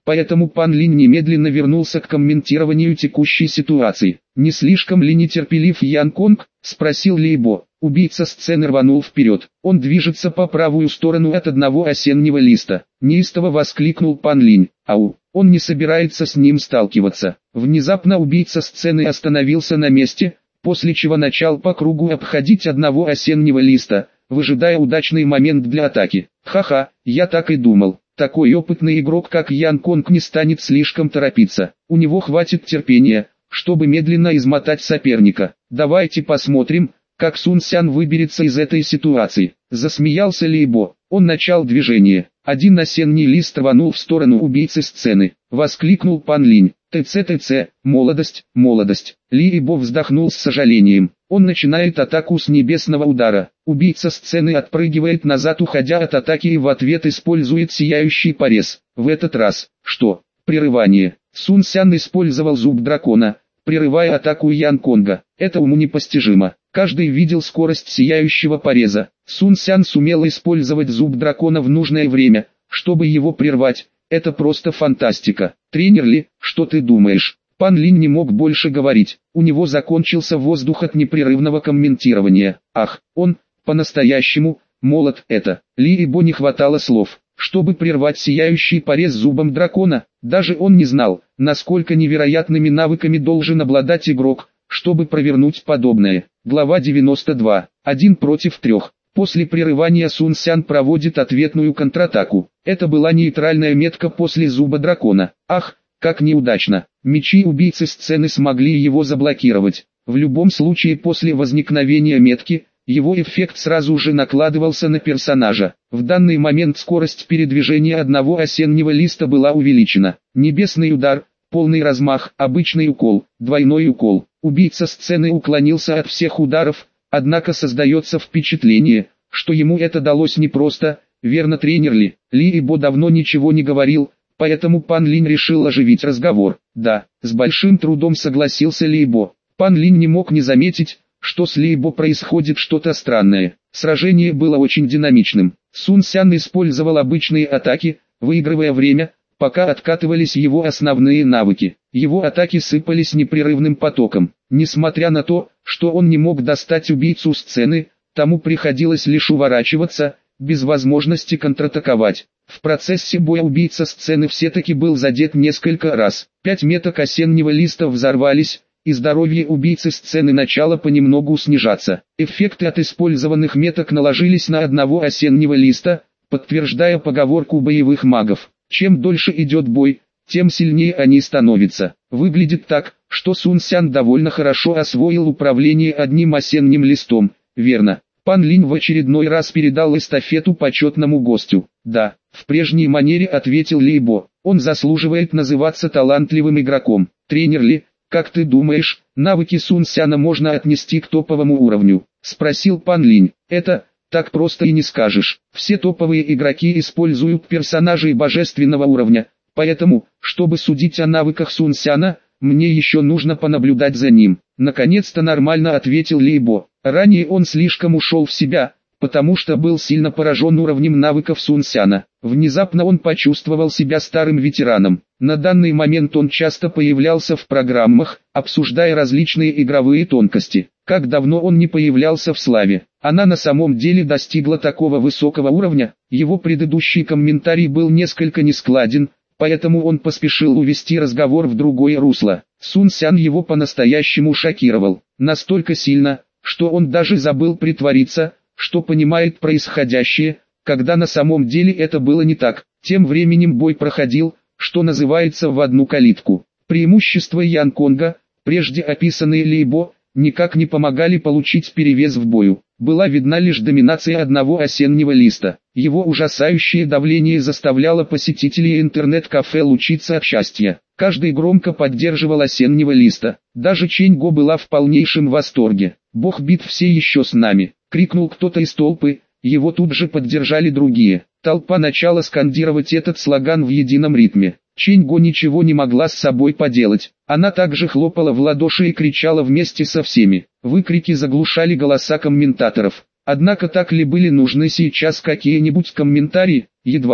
Поэтому Пан Линь немедленно вернулся к комментированию текущей ситуации. «Не слишком ли нетерпелив Ян Конг?» – спросил Лейбо. Убийца сцены рванул вперед. Он движется по правую сторону от одного осеннего листа. Неистово воскликнул Пан Линь. Ау! Он не собирается с ним сталкиваться. Внезапно убийца сцены остановился на месте, после чего начал по кругу обходить одного осеннего листа, выжидая удачный момент для атаки. Ха-ха, я так и думал. Такой опытный игрок, как Ян Конг, не станет слишком торопиться. У него хватит терпения, чтобы медленно измотать соперника. Давайте посмотрим, как Сун Сян выберется из этой ситуации. Засмеялся Лейбо. Он начал движение. Один осенний лист рванул в сторону убийцы сцены. Воскликнул Пан Линь. ТЦ-ТЦ, молодость, молодость. Лейбо вздохнул с сожалением. Он начинает атаку с небесного удара. Убийца сцены отпрыгивает назад, уходя от атаки, и в ответ использует сияющий порез. В этот раз, что? Прерывание. Сун Сян использовал зуб дракона, прерывая атаку Ян Конга. Это уму непостижимо. Каждый видел скорость сияющего пореза. Сун Сян сумел использовать зуб дракона в нужное время, чтобы его прервать. Это просто фантастика. Тренер Ли, что ты думаешь? Пан Линь не мог больше говорить. У него закончился воздух от непрерывного комментирования. Ах, он, по-настоящему, молод это. Лейбо не хватало слов, чтобы прервать сияющий порез зубом дракона. Даже он не знал, насколько невероятными навыками должен обладать игрок, чтобы провернуть подобное. Глава девяносто два. Один против трех. После прерывания Сун Сян проводит ответную контратаку. Это была нейтральная метка после зуба дракона. Ах, как неудачно. Мечи убийцы сцены смогли его заблокировать. В любом случае, после возникновения метки, его эффект сразу же накладывался на персонажа. В данный момент скорость передвижения одного осеннего листа была увеличена. Небесный удар, полный размах, обычный укол, двойной укол. Убийца сцены уклонился от всех ударов, однако создается впечатление, что ему это далось непросто. Верно, тренер Ли? Лейбо давно ничего не говорил, поэтому Пан Линь решил оживить разговор. Да, с большим трудом согласился Лейбо. Пан Линь не мог не заметить, что с Лейбо происходит что-то странное. Сражение было очень динамичным. Сун Сян использовал обычные атаки, выигрывая время, пока откатывались его основные навыки. Его атаки сыпались непрерывным потоком. Несмотря на то, что он не мог достать убийцу сцены, тому приходилось лишь уворачиваться, без возможности контратаковать. В процессе боя убийца сцены все-таки был задет несколько раз. Пять меток осеннего листа взорвались, и здоровье убийцы сцены начало понемногу снижаться. Эффекты от использованных меток наложились на одного осеннего листа, подтверждая поговорку боевых магов. Чем дольше идет бой, тем сильнее они становятся. Выглядит так, что Сун Сян довольно хорошо освоил управление одним осенним листом. Верно. Пан Линь в очередной раз передал эстафету почетному гостю. Да, в прежней манере ответил Лейбо. Он заслуживает называться талантливым игроком. Тренер Ли, как ты думаешь, навыки Сун Сяна можно отнести к топовому уровню? Спросил Пан Линь. Это... Так просто и не скажешь. Все топовые игроки используют персонажей божественного уровня, поэтому, чтобы судить о навыках Сун Сяна, мне еще нужно понаблюдать за ним. Наконец-то нормально ответил Лейбо. Ранее он слишком ушел в себя, потому что был сильно поражен уровнем навыков Сун Сяна. Внезапно он почувствовал себя старым ветераном. На данный момент он часто появлялся в программах, обсуждая различные игровые тонкости. Как давно он не появлялся в славе. Она на самом деле достигла такого высокого уровня. Его предыдущий комментарий был несколько нескладен, поэтому он поспешил увести разговор в другое русло. Сун Сян его по-настоящему шокировал. Настолько сильно, что он даже забыл притвориться, что понимает происходящее, когда на самом деле это было не так. Тем временем бой проходил, что называется, в одну калитку. Преимущества Ян Конга, прежде описанные Лейбо, никак не помогали получить перевес в бою. Была видна лишь доминация одного осеннего листа. Его ужасающее давление заставляло посетителей интернет-кафе лучиться от счастья. Каждый громко поддерживал осеннего листа. Даже Чэнь Го была в полнейшем восторге. «Бог битв все еще с нами!» — крикнул кто-то из толпы, его тут же поддержали другие. Толпа начала скандировать этот слоган в едином ритме. Чэнь Го ничего не могла с собой поделать. Она также хлопала в ладоши и кричала вместе со всеми. Выкрики заглушали голоса комментаторов. Однако так ли были нужны сейчас какие-нибудь комментарии? Едва ли.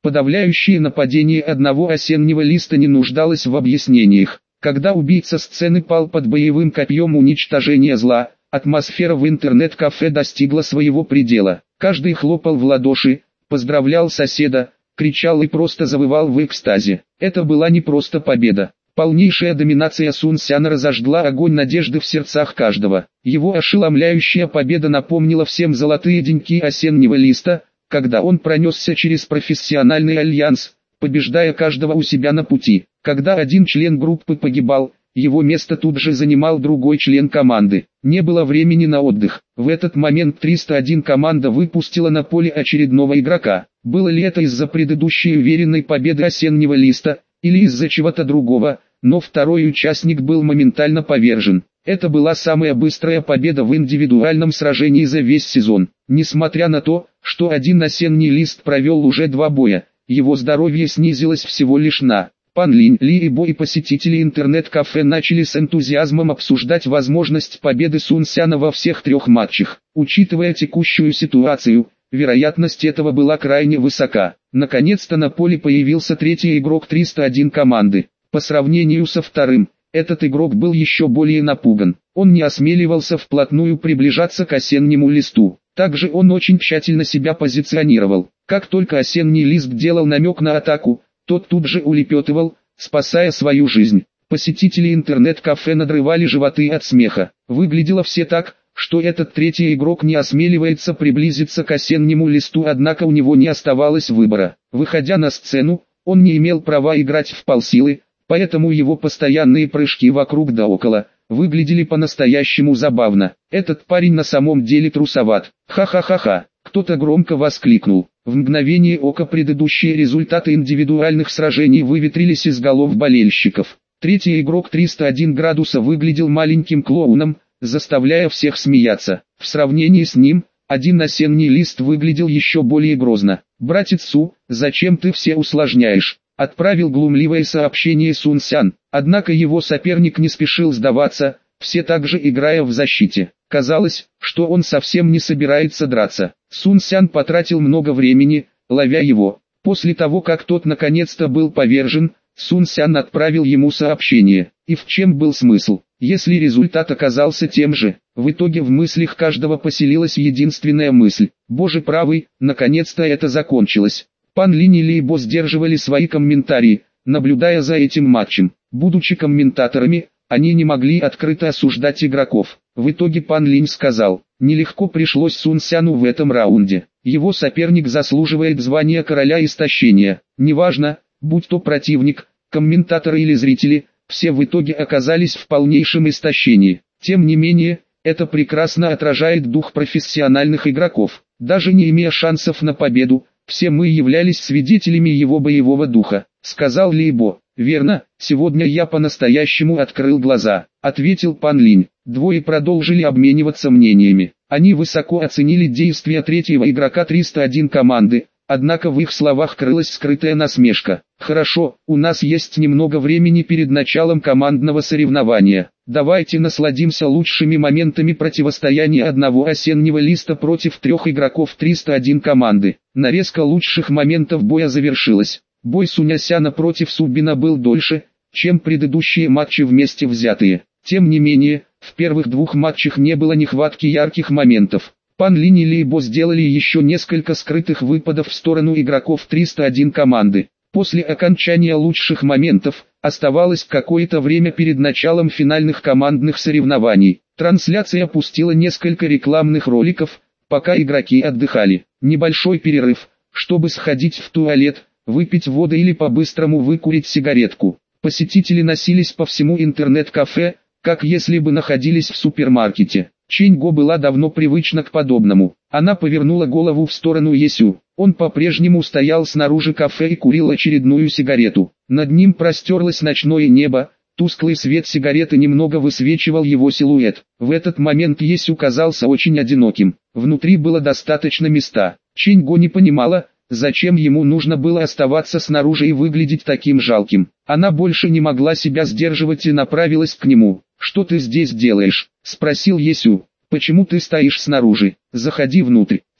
Подавляющее нападение одного осеннего листа не нуждалось в объяснениях. Когда убийца сцены пал под боевым копьем уничтожения зла, атмосфера в интернет-кафе достигла своего предела. Каждый хлопал в ладоши, поздравлял соседа, кричал и просто завывал в экстазе. Это была не просто победа. Полнейшая доминация Сун Сяна разожгла огонь надежды в сердцах каждого. Его ошеломляющая победа напомнила всем золотые деньки осеннего листа, когда он пронесся через профессиональный альянс, побеждая каждого у себя на пути. Когда один член группы погибал, его место тут же занимал другой член команды. Не было времени на отдых. В этот момент триста один команда выпустила на поле очередного игрока. Было ли это из-за предыдущей уверенной победы осеннего листа, или из-за чего-то другого, но второй участник был моментально повержен. Это была самая быстрая победа в индивидуальном сражении за весь сезон. Несмотря на то, что один осенний лист провел уже два боя, его здоровье снизилось всего лишь на. Пан Линь, Ли и Бо и посетители интернет-кафе начали с энтузиазмом обсуждать возможность победы Сун Сяна во всех трех матчах. Учитывая текущую ситуацию, вероятность этого была крайне высока. Наконец-то на поле появился третий игрок триста один команды. По сравнению со вторым, этот игрок был еще более напуган. Он не осмеливался вплотную приближаться к осеннему листу. Также он очень тщательно себя позиционировал. Как только осенний лист делал намек на атаку, тот тут же улепетывал, спасая свою жизнь. Посетители интернет-кафе надрывали животы от смеха. Выглядело все так, что этот третий игрок не осмеливается приблизиться к осеннему листу, однако у него не оставалось выбора. Выходя на сцену, он не имел права играть в полсилы, поэтому его постоянные прыжки вокруг да около выглядели по-настоящему забавно. Этот парень на самом деле трусоват. Ха-ха-ха-ха. Кто-то громко воскликнул. В мгновение ока предыдущие результаты индивидуальных сражений выветрились из голов болельщиков. Третий игрок триста один градуса выглядел маленьким клоуном, заставляя всех смеяться. В сравнении с ним, один осенний лист выглядел еще более грозно. «Братец Су, зачем ты все усложняешь?» — отправил глумливое сообщение Сун Сян. Однако его соперник не спешил сдаваться, все также играя в защите. Казалось, что он совсем не собирается драться. Сун Сян потратил много времени, ловя его. После того, как тот наконец-то был повержен, Сун Сян отправил ему сообщение. И в чем был смысл? Если результат оказался тем же, в итоге в мыслях каждого поселилась единственная мысль. Боже правый, наконец-то это закончилось. Пан Линь и Ли Бо сдерживали свои комментарии, наблюдая за этим матчем. Будучи комментаторами, они не могли открыто осуждать игроков. В итоге Пан Линь сказал: нелегко пришлось Сун Сяну в этом раунде. Его соперник заслуживает звания короля истощения. Неважно, будь то противник, комментаторы или зрители, все в итоге оказались в полнейшем истощении. Тем не менее, это прекрасно отражает дух профессиональных игроков. Даже не имея шансов на победу, все мы являлись свидетелями его боевого духа, сказал Ли Бо. Верно, сегодня я по-настоящему открыл глаза, ответил Пан Линь. Двое продолжили обмениваться мнениями. Они высоко оценили действия третьего игрока триста один команды, однако в их словах крылась скрытая насмешка. Хорошо, у нас есть немного времени перед началом командного соревнования. Давайте насладимся лучшими моментами противостояния одного осеннего листа против трех игроков триста один команды. Нарезка лучших моментов боя завершилась. Бой Суня Сяна против Субина был дольше, чем предыдущие матчи вместе взятые. Тем не менее, в первых двух матчах не было нехватки ярких моментов. Пан Линь и Ли Бо сделали еще несколько скрытых выпадов в сторону игроков триста один команды. После окончания лучших моментов, оставалось какое-то время перед началом финальных командных соревнований. Трансляция пустила несколько рекламных роликов, пока игроки отдыхали. Небольшой перерыв, чтобы сходить в туалет, выпить воды или по-быстрому выкурить сигаретку. Посетители носились по всему интернет-кафе, как если бы находились в супермаркете. Чэнь Го была давно привычна к подобному. Она повернула голову в сторону Есю. Он по-прежнему стоял снаружи кафе и курил очередную сигарету. Над ним простерлось ночное небо, тусклый свет сигареты немного высвечивал его силуэт. В этот момент Есю казался очень одиноким. Внутри было достаточно места. Чэнь Го не понимала, зачем ему нужно было оставаться снаружи и выглядеть таким жалким. Она больше не могла себя сдерживать и направилась к нему. «Что ты здесь делаешь?» — спросил Есю. «Почему ты стоишь снаружи? Заходи внутрь», —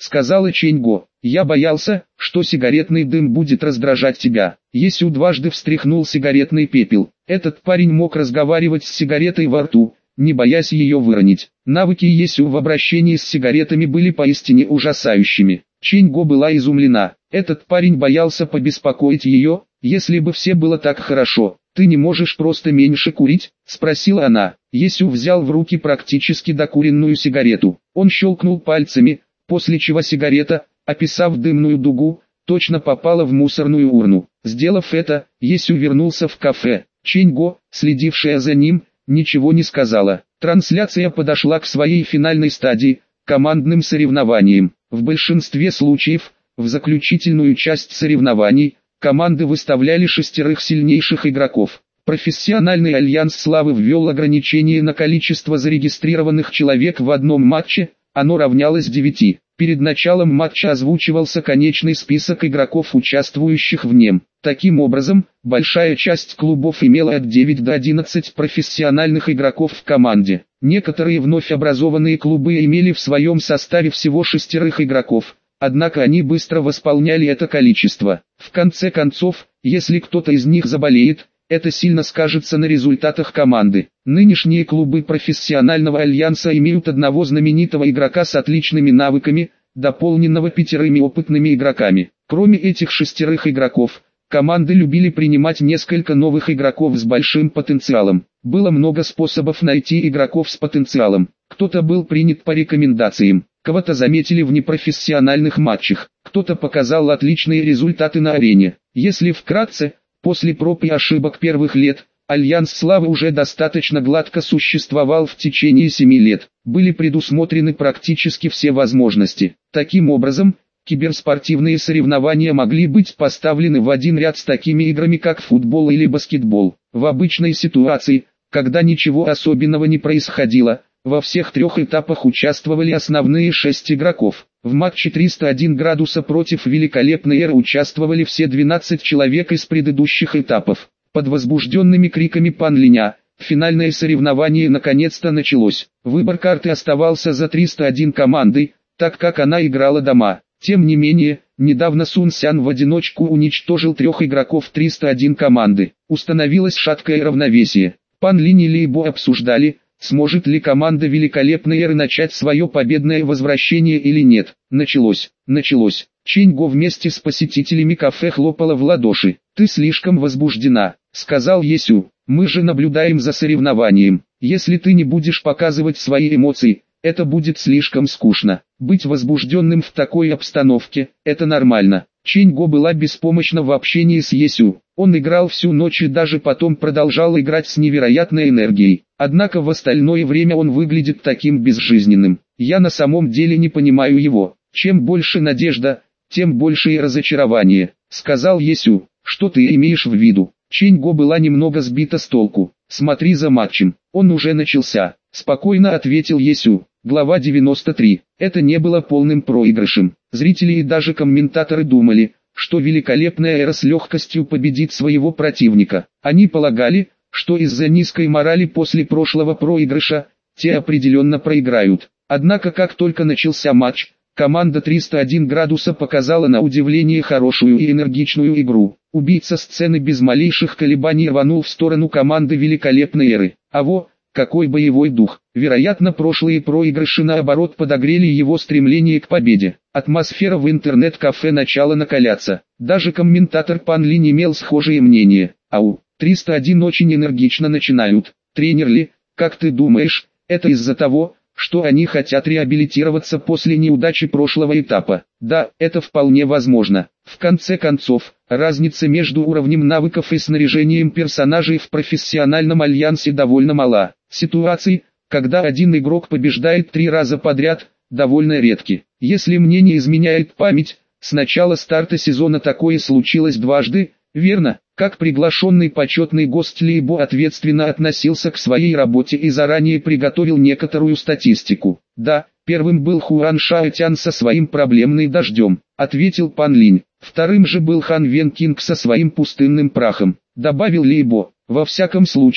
сказала Чэньго. Я боялся, что сигаретный дым будет раздражать тебя. Есю дважды встряхнул сигаретный пепел. Этот парень мог разговаривать с сигаретой во рту, не боясь ее выронить. Навыки Есю в обращении с сигаретами были поистине ужасающими. Чэньго была изумлена. Этот парень боялся побеспокоить ее. Если бы все было так хорошо, ты не можешь просто меньше курить? Спросила она. Есю взял в руки практически докуренную сигарету. Он щелкнул пальцами, после чего сигарета, описав дымную дугу, точно попала в мусорную урну. Сделав это, Есю вернулся в кафе. Чэньго, следившая за ним, ничего не сказала. Трансляция подошла к своей финальной стадии, командным соревнованиям. В большинстве случаев, в заключительную часть соревнований, команды выставляли шестерых сильнейших игроков. Профессиональный альянс славы ввел ограничение на количество зарегистрированных человек в одном матче, оно равнялось девяти. Перед началом матча озвучивался конечный список игроков, участвующих в нем. Таким образом, большая часть клубов имела от девяти до одиннадцати профессиональных игроков в команде. Некоторые вновь образованные клубы имели в своем составе всего шестерых игроков, однако они быстро восполняли это количество. В конце концов, если кто-то из них заболеет, это сильно скажется на результатах команды. Нынешние клубы профессионального альянса имеют одного знаменитого игрока с отличными навыками, дополненного пятерыми опытными игроками. Кроме этих шестерых игроков, команды любили принимать несколько новых игроков с большим потенциалом. Было много способов найти игроков с потенциалом. Кто-то был принят по рекомендациям, кого-то заметили в непрофессиональных матчах, кто-то показал отличные результаты на арене. Если вкратце, после проб и ошибок первых лет, Альянс Славы уже достаточно гладко существовал в течение семи лет. Были предусмотрены практически все возможности. Таким образом, киберспортивные соревнования могли быть поставлены в один ряд с такими играми как футбол или баскетбол. В обычной ситуации, когда ничего особенного не происходило, во всех трех этапах участвовали основные шесть игроков. В матче триста один градуса против Великолепной Эры участвовали все двенадцать человек из предыдущих этапов. Под возбужденными криками «Пан Линя!» финальное соревнование наконец-то началось. Выбор карты оставался за триста один командой, так как она играла дома. Тем не менее, недавно Сун Сян в одиночку уничтожил трех игроков триста один команды. Установилось шаткое равновесие. Пан Линь и Лейбо обсуждали, сможет ли команда Великолепной Эры начать свое победное возвращение или нет. Началось, началось. Чэньго вместе с посетителями кафе хлопала в ладоши. «Ты слишком возбуждена», — сказал Есю. «Мы же наблюдаем за соревнованием. Если ты не будешь показывать свои эмоции, это будет слишком скучно. Быть возбужденным в такой обстановке – это нормально». Чэньго была беспомощна в общении с Есю. Он играл всю ночь и даже потом продолжал играть с невероятной энергией. Однако в остальное время он выглядит таким безжизненным. Я на самом деле не понимаю его. Чем больше надежда, тем больше и разочарование, сказал Есю. Что ты имеешь в виду? Чэньго была немного сбита с толку. Смотри за матчем, он уже начался, спокойно ответил Есю. Глава девяносто три. Это не было полным проигрышем. Зрители и даже комментаторы думали, что Великолепная Эра с легкостью победит своего противника. Они полагали, что из-за низкой морали после прошлого проигрыша, те определенно проиграют. Однако как только начался матч, команда триста один градуса показала на удивление хорошую и энергичную игру. Убийца сцены без малейших колебаний рванул в сторону команды Великолепной Эры. Аво, какой боевой дух! Вероятно, прошлые проигрыши наоборот подогрели его стремление к победе. Атмосфера в интернет-кафе начала накаляться. Даже комментатор Пан Линь имел схожее мнение. Ау, триста один очень энергично начинают. Тренер Ли, как ты думаешь, это из-за того, что они хотят реабилитироваться после неудачи прошлого этапа? Да, это вполне возможно. В конце концов, разница между уровнем навыков и снаряжением персонажей в профессиональном альянсе довольно мала. Ситуации, когда один игрок побеждает три раза подряд, довольно редки. Если мне не изменяет память, с начала старта сезона такое случилось дважды, верно? Как приглашенный почетный гость Лейбо ответственно относился к своей работе и заранее приготовил некоторую статистику. Да, первым был Хуан Шаотян со своим проблемным дождем, ответил Пан Линь. Вторым же был Хан Вен Кинг со своим пустынным прахом, добавил Лейбо. Во всяком случае,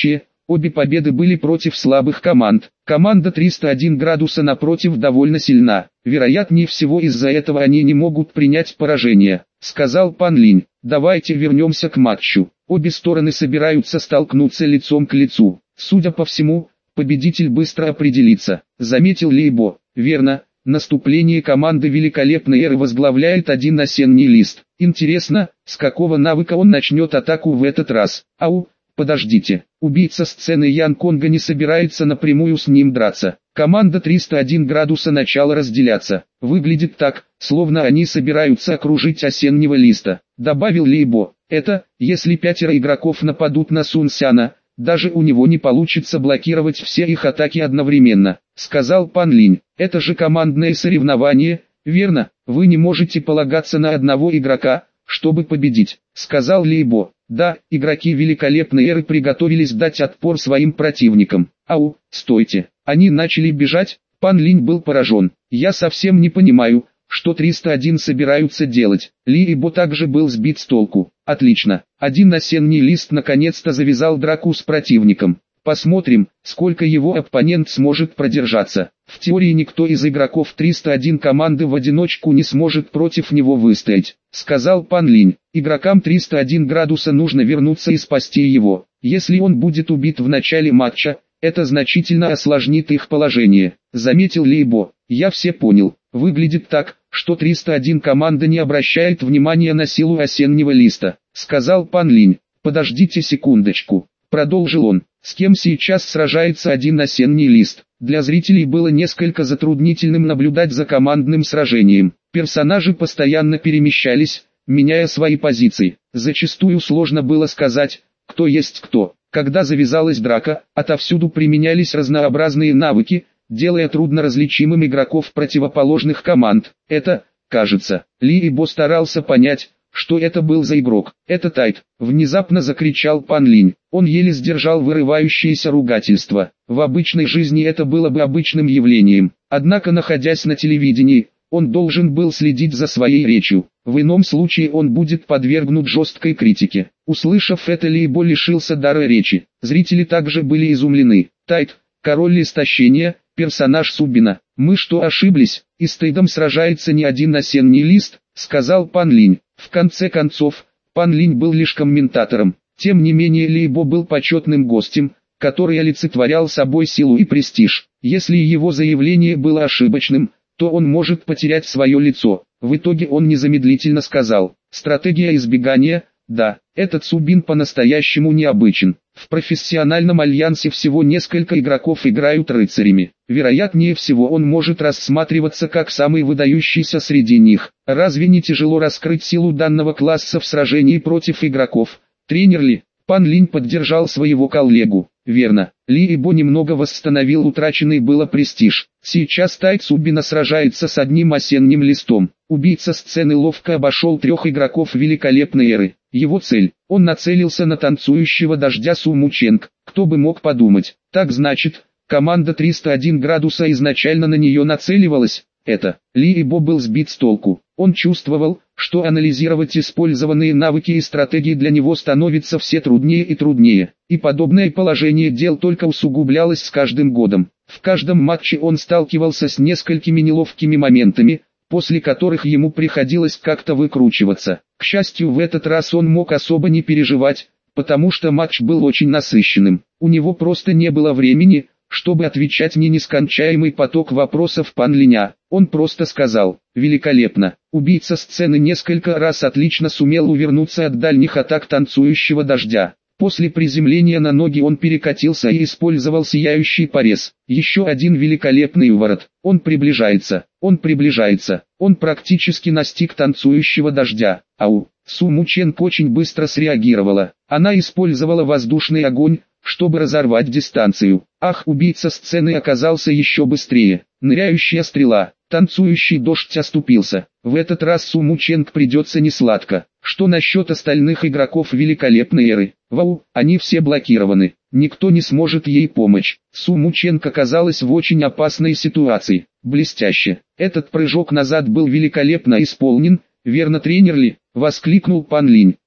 Обе победы были против слабых команд. Команда триста один градуса напротив довольно сильна. Вероятнее всего из-за этого они не могут принять поражение, сказал Пан Линь. Давайте вернемся к матчу. Обе стороны собираются столкнуться лицом к лицу. Судя по всему, победитель быстро определится, заметил Лейбо. Верно, наступление команды великолепной эры возглавляет один осенний лист. Интересно, с какого навыка он начнет атаку в этот раз? Ау, подождите, убийца сцены Ян Конга не собирается напрямую с ним драться. Команда триста один градуса начала разделяться. Выглядит так, словно они собираются окружить осеннего листа, добавил Лейбо. Это, если пятеро игроков нападут на Сун Сяна, даже у него не получится блокировать все их атаки одновременно, сказал Пан Линь. Это же командное соревнование, верно? Вы не можете полагаться на одного игрока, чтобы победить, сказал Лейбо. Да, игроки великолепной эры приготовились дать отпор своим противникам. Ау, стойте, они начали бежать. Пан Линь был поражен. Я совсем не понимаю, что триста один собираются делать. Лейбо также был сбит с толку. Отлично, один осенний лист наконец-то завязал драку с противником. Посмотрим, сколько его оппонент сможет продержаться. В теории никто из игроков триста один команды в одиночку не сможет против него выстоять, сказал Пан Линь. Игрокам триста один градуса нужно вернуться и спасти его. Если он будет убит в начале матча, это значительно осложнит их положение, заметил Лейбо. Я все понял. Выглядит так, что триста один команда не обращает внимания на силу осеннего листа, сказал Пан Линь. Подождите секундочку, продолжил он. С кем сейчас сражается один осенний лист? Для зрителей было несколько затруднительным наблюдать за командным сражением. Персонажи постоянно перемещались, меняя свои позиции. Зачастую сложно было сказать, кто есть кто. Когда завязалась драка, отовсюду применялись разнообразные навыки, делая трудно различимым игроков противоположных команд. Это, кажется, Лейбо старался понять, что это был за игрок. Это Тайт, внезапно закричал Пан Линь. Он еле сдержал вырывающееся ругательство. В обычной жизни это было бы обычным явлением. Однако, находясь на телевидении, он должен был следить за своей речью. В ином случае он будет подвергнут жесткой критике. Услышав это, Лейбо лишился дара речи. Зрители также были изумлены. Тайт, король истощения, персонаж Субина. Мы что, ошиблись? И с Тайдом сражается не один осенний лист, сказал Пан Линь. В конце концов, Пан Линь был лишь комментатором. Тем не менее Лейбо был почетным гостем, который олицетворял собой силу и престиж. Если его заявление было ошибочным, то он может потерять свое лицо. В итоге он незамедлительно сказал: стратегия избегания, да, этот Субин по-настоящему необычен. В профессиональном альянсе всего несколько игроков играют рыцарями. Вероятнее всего он может рассматриваться как самый выдающийся среди них. Разве не тяжело раскрыть силу данного класса в сражении против игроков? Тренер Ли? Пан Линь поддержал своего коллегу. Верно, Лейбо немного восстановил утраченный было престиж. Сейчас Тайт Субина сражается с одним осенним листом. Убийца сцены ловко обошел трех игроков великолепной эры. Его цель, он нацелился на танцующего дождя Су Мученг. Кто бы мог подумать. Так значит, команда триста один градуса изначально на нее нацеливалась. Это, Лейбо был сбит с толку. Он чувствовал, что анализировать использованные навыки и стратегии для него становится все труднее и труднее. И подобное положение дел только усугублялось с каждым годом. В каждом матче он сталкивался с несколькими неловкими моментами, после которых ему приходилось как-то выкручиваться. К счастью, в этот раз он мог особо не переживать, потому что матч был очень насыщенным. У него просто не было времени, чтобы отвечать на нескончаемый поток вопросов Пан Линя. Он просто сказал: великолепно. Убийца сцены несколько раз отлично сумел увернуться от дальних атак танцующего дождя. После приземления на ноги он перекатился и использовал сияющий порез. Еще один великолепный уворот. Он приближается, он приближается, он практически настиг танцующего дождя. Ау! Су Мученг очень быстро среагировала. Она использовала воздушный огонь, чтобы разорвать дистанцию. Ах, убийца сцены оказался еще быстрее. Ныряющая стрела. Танцующий дождь оступился. В этот раз Су Мученг придется несладко. Что насчет остальных игроков великолепной эры? Вау, они все блокированы. Никто не сможет ей помочь. Су Мученг оказалась в очень опасной ситуации. Блестяще. Этот прыжок назад был великолепно исполнен. Верно, тренер Ли? Воскликнул Пан Линь. Да,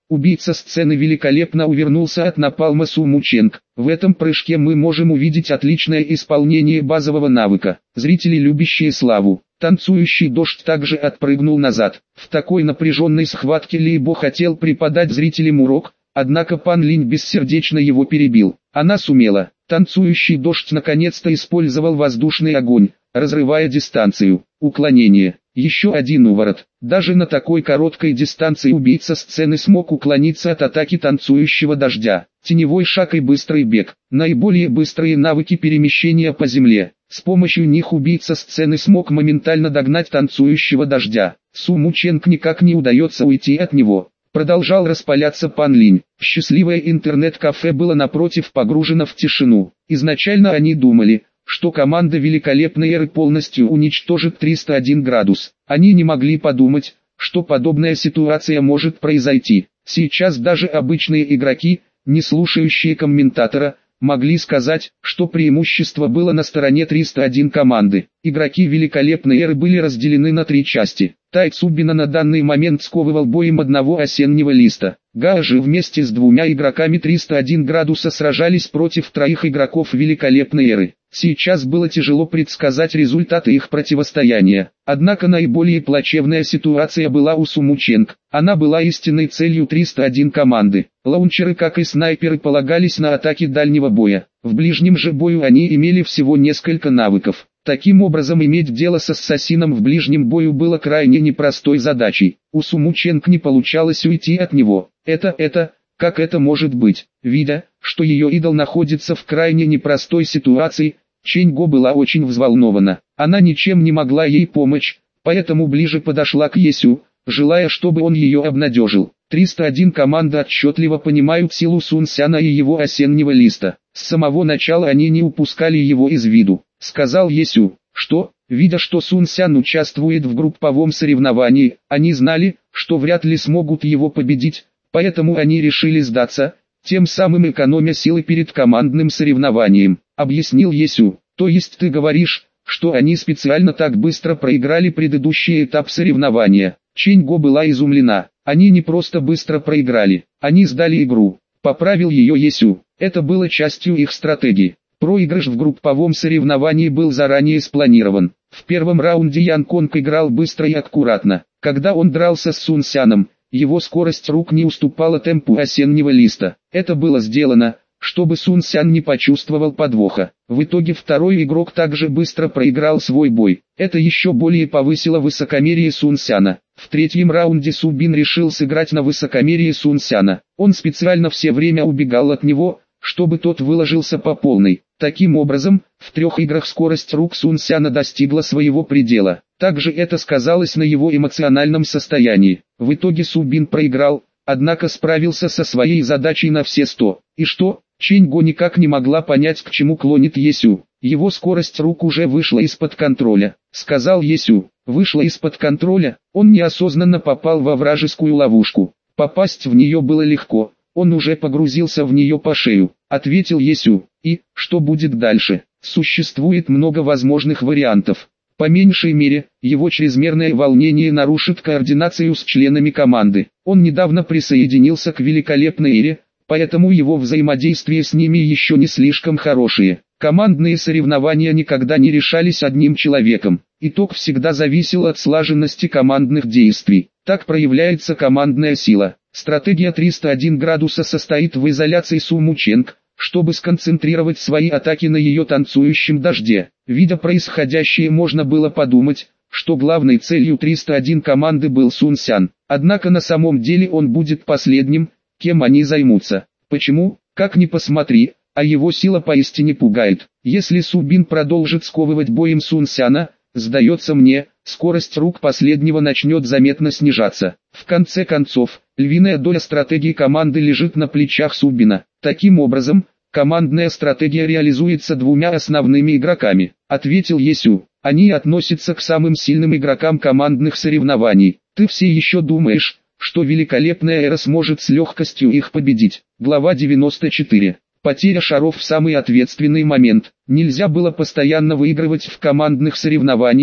Убийца сцены великолепно увернулся от напалма Су Му Ченг. В этом прыжке мы можем увидеть отличное исполнение базового навыка. Зрители, любящие славу. Танцующий дождь также отпрыгнул назад. В такой напряженной схватке Ли Бо хотел преподать зрителям урок, однако Пан Линь бессердечно его перебил. Она сумела. Танцующий дождь наконец-то использовал воздушный огонь, разрывая дистанцию. Уклонение. Еще один уворот. Даже на такой короткой дистанции убийца сцены смог уклониться от атаки танцующего дождя. Теневой шаг и быстрый бег. Наиболее быстрые навыки перемещения по земле. С помощью них убийца сцены смог моментально догнать танцующего дождя. Су Му Ченг никак не удается уйти от него. Продолжал распаляться Пан Линь. Счастливое интернет-кафе было напротив погружено в тишину. Изначально они думали, что команда великолепной эры полностью уничтожит триста один градус. Они не могли подумать, что подобная ситуация может произойти. Сейчас даже обычные игроки, не слушающие комментатора, могли сказать, что преимущество было на стороне триста один команды. Игроки великолепной эры были разделены на три части. Тай Цубина на данный момент сковывал боем одного осеннего листа. Гао же вместе с двумя игроками триста один градуса сражались против троих игроков великолепной эры. Сейчас было тяжело предсказать результаты их противостояния. Однако наиболее плачевная ситуация была у Су Му Ченг. Она была истинной целью триста один команды. Лаунчеры, как и снайперы, полагались на атаки дальнего боя. В ближнем же бою они имели всего несколько навыков. Таким образом, иметь дело с ассасином в ближнем бою было крайне непростой задачей. У Су Му Ченг не получалось уйти от него. Это, это, как это может быть? Видя, что ее идол находится в крайне непростой ситуации, Чэнь Го была очень взволнована. Она ничем не могла ей помочь, поэтому ближе подошла к Есю, желая, чтобы он ее обнадежил. триста один команда отчетливо понимают силу Сун Сяна и его осеннего листа. С самого начала они не упускали его из виду. Сказал Есю, что, видя, что Сун Сян участвует в групповом соревновании, они знали, что вряд ли смогут его победить, поэтому они решили сдаться, тем самым экономя силы перед командным соревнованием. Объяснил Есю. То есть ты говоришь, что они специально так быстро проиграли предыдущий этап соревнования? Чэнь Го была изумлена. Они не просто быстро проиграли, они сдали игру. Поправил ее Есю. Это было частью их стратегии. Проигрыш в групповом соревновании был заранее спланирован. В первом раунде Ян Конг играл быстро и аккуратно. Когда он дрался с Сун Сяном, его скорость рук не уступала темпу осеннего листа. Это было сделано, чтобы Сун Сян не почувствовал подвоха. В итоге второй игрок также быстро проиграл свой бой. Это еще более повысило высокомерие Сун Сяна. В третьем раунде Су Бин решил сыграть на высокомерие Сун Сяна. Он специально все время убегал от него, чтобы тот выложился по полной. Таким образом, в трех играх скорость рук Сун Сяна достигла своего предела. Также это сказалось на его эмоциональном состоянии. В итоге Су Бин проиграл, однако справился со своей задачей на все сто. И что? Чэнь Го никак не могла понять, к чему клонит Есю. Его скорость рук уже вышла из-под контроля. Сказал Есю, вышла из-под контроля, он неосознанно попал во вражескую ловушку. Попасть в нее было легко, он уже погрузился в нее по шею. Ответил Есю. И, что будет дальше? Существует много возможных вариантов. По меньшей мере, его чрезмерное волнение нарушит координацию с членами команды. Он недавно присоединился к великолепной эре, поэтому его взаимодействие с ними еще не слишком хорошие. Командные соревнования никогда не решались одним человеком. Итог всегда зависел от слаженности командных действий. Так проявляется командная сила. Стратегия триста один градуса состоит в изоляции Су Му Ченг, чтобы сконцентрировать свои атаки на ее танцующем дожде. Видя происходящее, можно было подумать, что главной целью триста один команды был Сун Сян. Однако на самом деле он будет последним, кем они займутся. Почему? Как ни посмотри, а его сила поистине пугает. Если Су Бин продолжит сковывать боем Сун Сяна, сдается мне, скорость рук последнего начнет заметно снижаться. В конце концов, львиная доля стратегии команды лежит на плечах Су Бина. Таким образом, командная стратегия реализуется двумя основными игроками, ответил Есю. Они относятся к самым сильным игрокам командных соревнований. Ты все еще думаешь, что великолепная эра сможет с легкостью их победить? Глава девяносто четыре. Потеря шаров в самый ответственный момент. Нельзя было постоянно выигрывать в командных соревнованиях,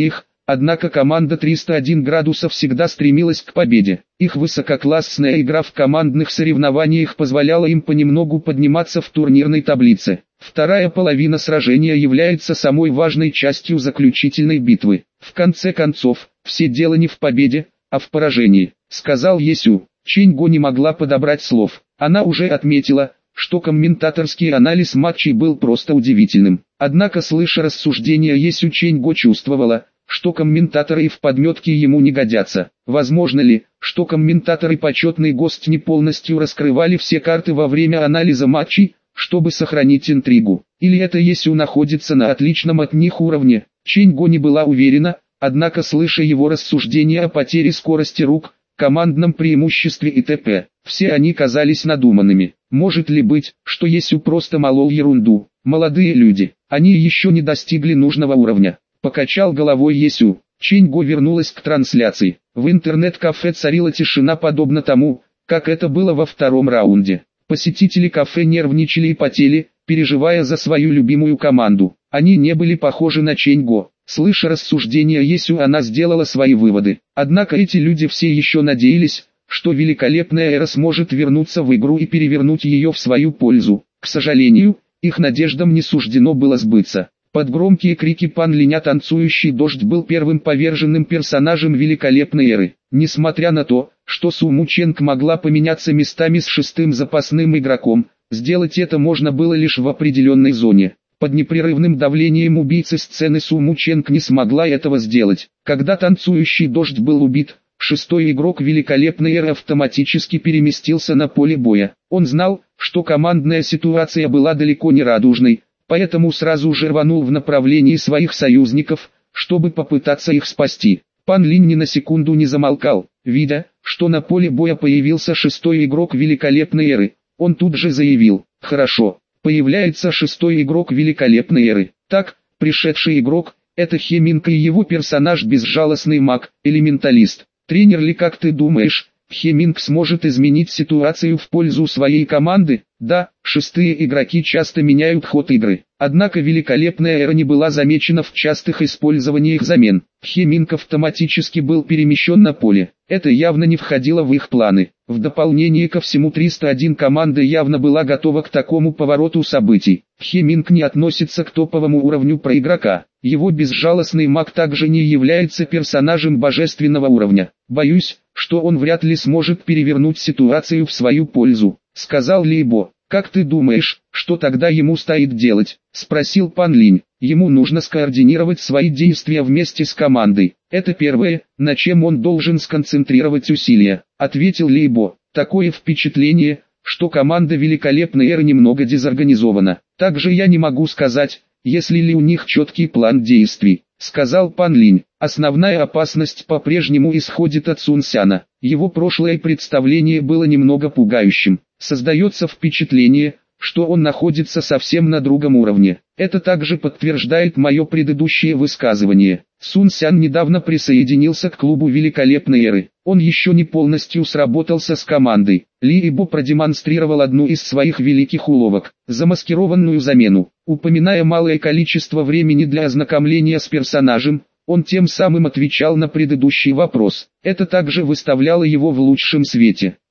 Однако команда триста один градусов всегда стремилась к победе. Их высококлассная игра в командных соревнованиях позволяла им понемногу подниматься в турнирной таблице. Вторая половина сражения является самой важной частью заключительной битвы. В конце концов, все дело не в победе, а в поражении, сказал Есю. Чэнь Го не могла подобрать слов. Она уже отметила, что комментаторский анализ матчей был просто удивительным. Однако, слыша рассуждения Есю, Чэнь Го чувствовала, что комментаторы и в подметке ему не годятся. Возможно ли, что комментаторы и почетный гость не полностью раскрывали все карты во время анализа матчей, чтобы сохранить интригу? Или это Есю находится на отличном от них уровне? Чэнь Го не была уверена, однако, слыша его рассуждения о потере скорости рук, командном преимуществе и т.п., все они казались надуманными. Может ли быть, что Есю просто молол ерунду? Молодые люди, они еще не достигли нужного уровня. Покачал головой Есю. Чэнь Го вернулась к трансляции. В интернет-кафе царила тишина, подобно тому, как это было во втором раунде. Посетители кафе нервничали и потели, переживая за свою любимую команду. Они не были похожи на Чэнь Го. Слыша рассуждения Есю, она сделала свои выводы. Однако эти люди все еще надеялись, что великолепная эра сможет вернуться в игру и перевернуть ее в свою пользу. К сожалению, их надеждам не суждено было сбыться. Под громкие крики Пан Линя танцующий дождь был первым поверженным персонажем великолепной эры. Несмотря на то, что Су Му Чэнг могла поменяться местами с шестым запасным игроком, сделать это можно было лишь в определенной зоне. Под непрерывным давлением убийцы сцены Су Му Чэнг не смогла этого сделать. Когда танцующий дождь был убит, шестой игрок великолепной эры автоматически переместился на поле боя. Он знал, что командная ситуация была далеко не радужной, поэтому сразу же рванул в направлении своих союзников, чтобы попытаться их спасти. Пан Линь ни на секунду не замолкал, видя, что на поле боя появился шестой игрок великолепной эры. Он тут же заявил: «Хорошо, появляется шестой игрок великолепной эры. Так, пришедший игрок – это Хе Минг и его персонаж безжалостный маг, элементалист. Тренер ли, как ты думаешь, Хе Минг сможет изменить ситуацию в пользу своей команды?» Да, шестые игроки часто меняют ход игры. Однако великолепная эра не была замечена в частых использованиях замен. Хе Минг автоматически был перемещен на поле. Это явно не входило в их планы. В дополнение ко всему, триста один команда явно была готова к такому повороту событий. Хе Минг не относится к топовому уровню про игрока. Его безжалостный маг также не является персонажем божественного уровня. Боюсь, что он вряд ли сможет перевернуть ситуацию в свою пользу, сказал Лейбо. «Как ты думаешь, что тогда ему стоит делать?» – спросил Пан Линь. «Ему нужно скоординировать свои действия вместе с командой. Это первое, на чем он должен сконцентрировать усилия», – ответил Лейбо. «Такое впечатление, что команда великолепной эры немного дезорганизована. Также я не могу сказать, есть ли у них четкий план действий», — сказал Пан Линь. «Основная опасность по-прежнему исходит от Сун Сяна. Его прошлое представление было немного пугающим. Создается впечатление, что он находится совсем на другом уровне. Это также подтверждает мое предыдущее высказывание. Сун Сян недавно присоединился к клубу великолепной эры. Он еще не полностью сработался с командой. Лейбо продемонстрировал одну из своих великих уловок – замаскированную замену. Упоминая малое количество времени для ознакомления с персонажем, он тем самым отвечал на предыдущий вопрос. Это также выставляло его в лучшем свете.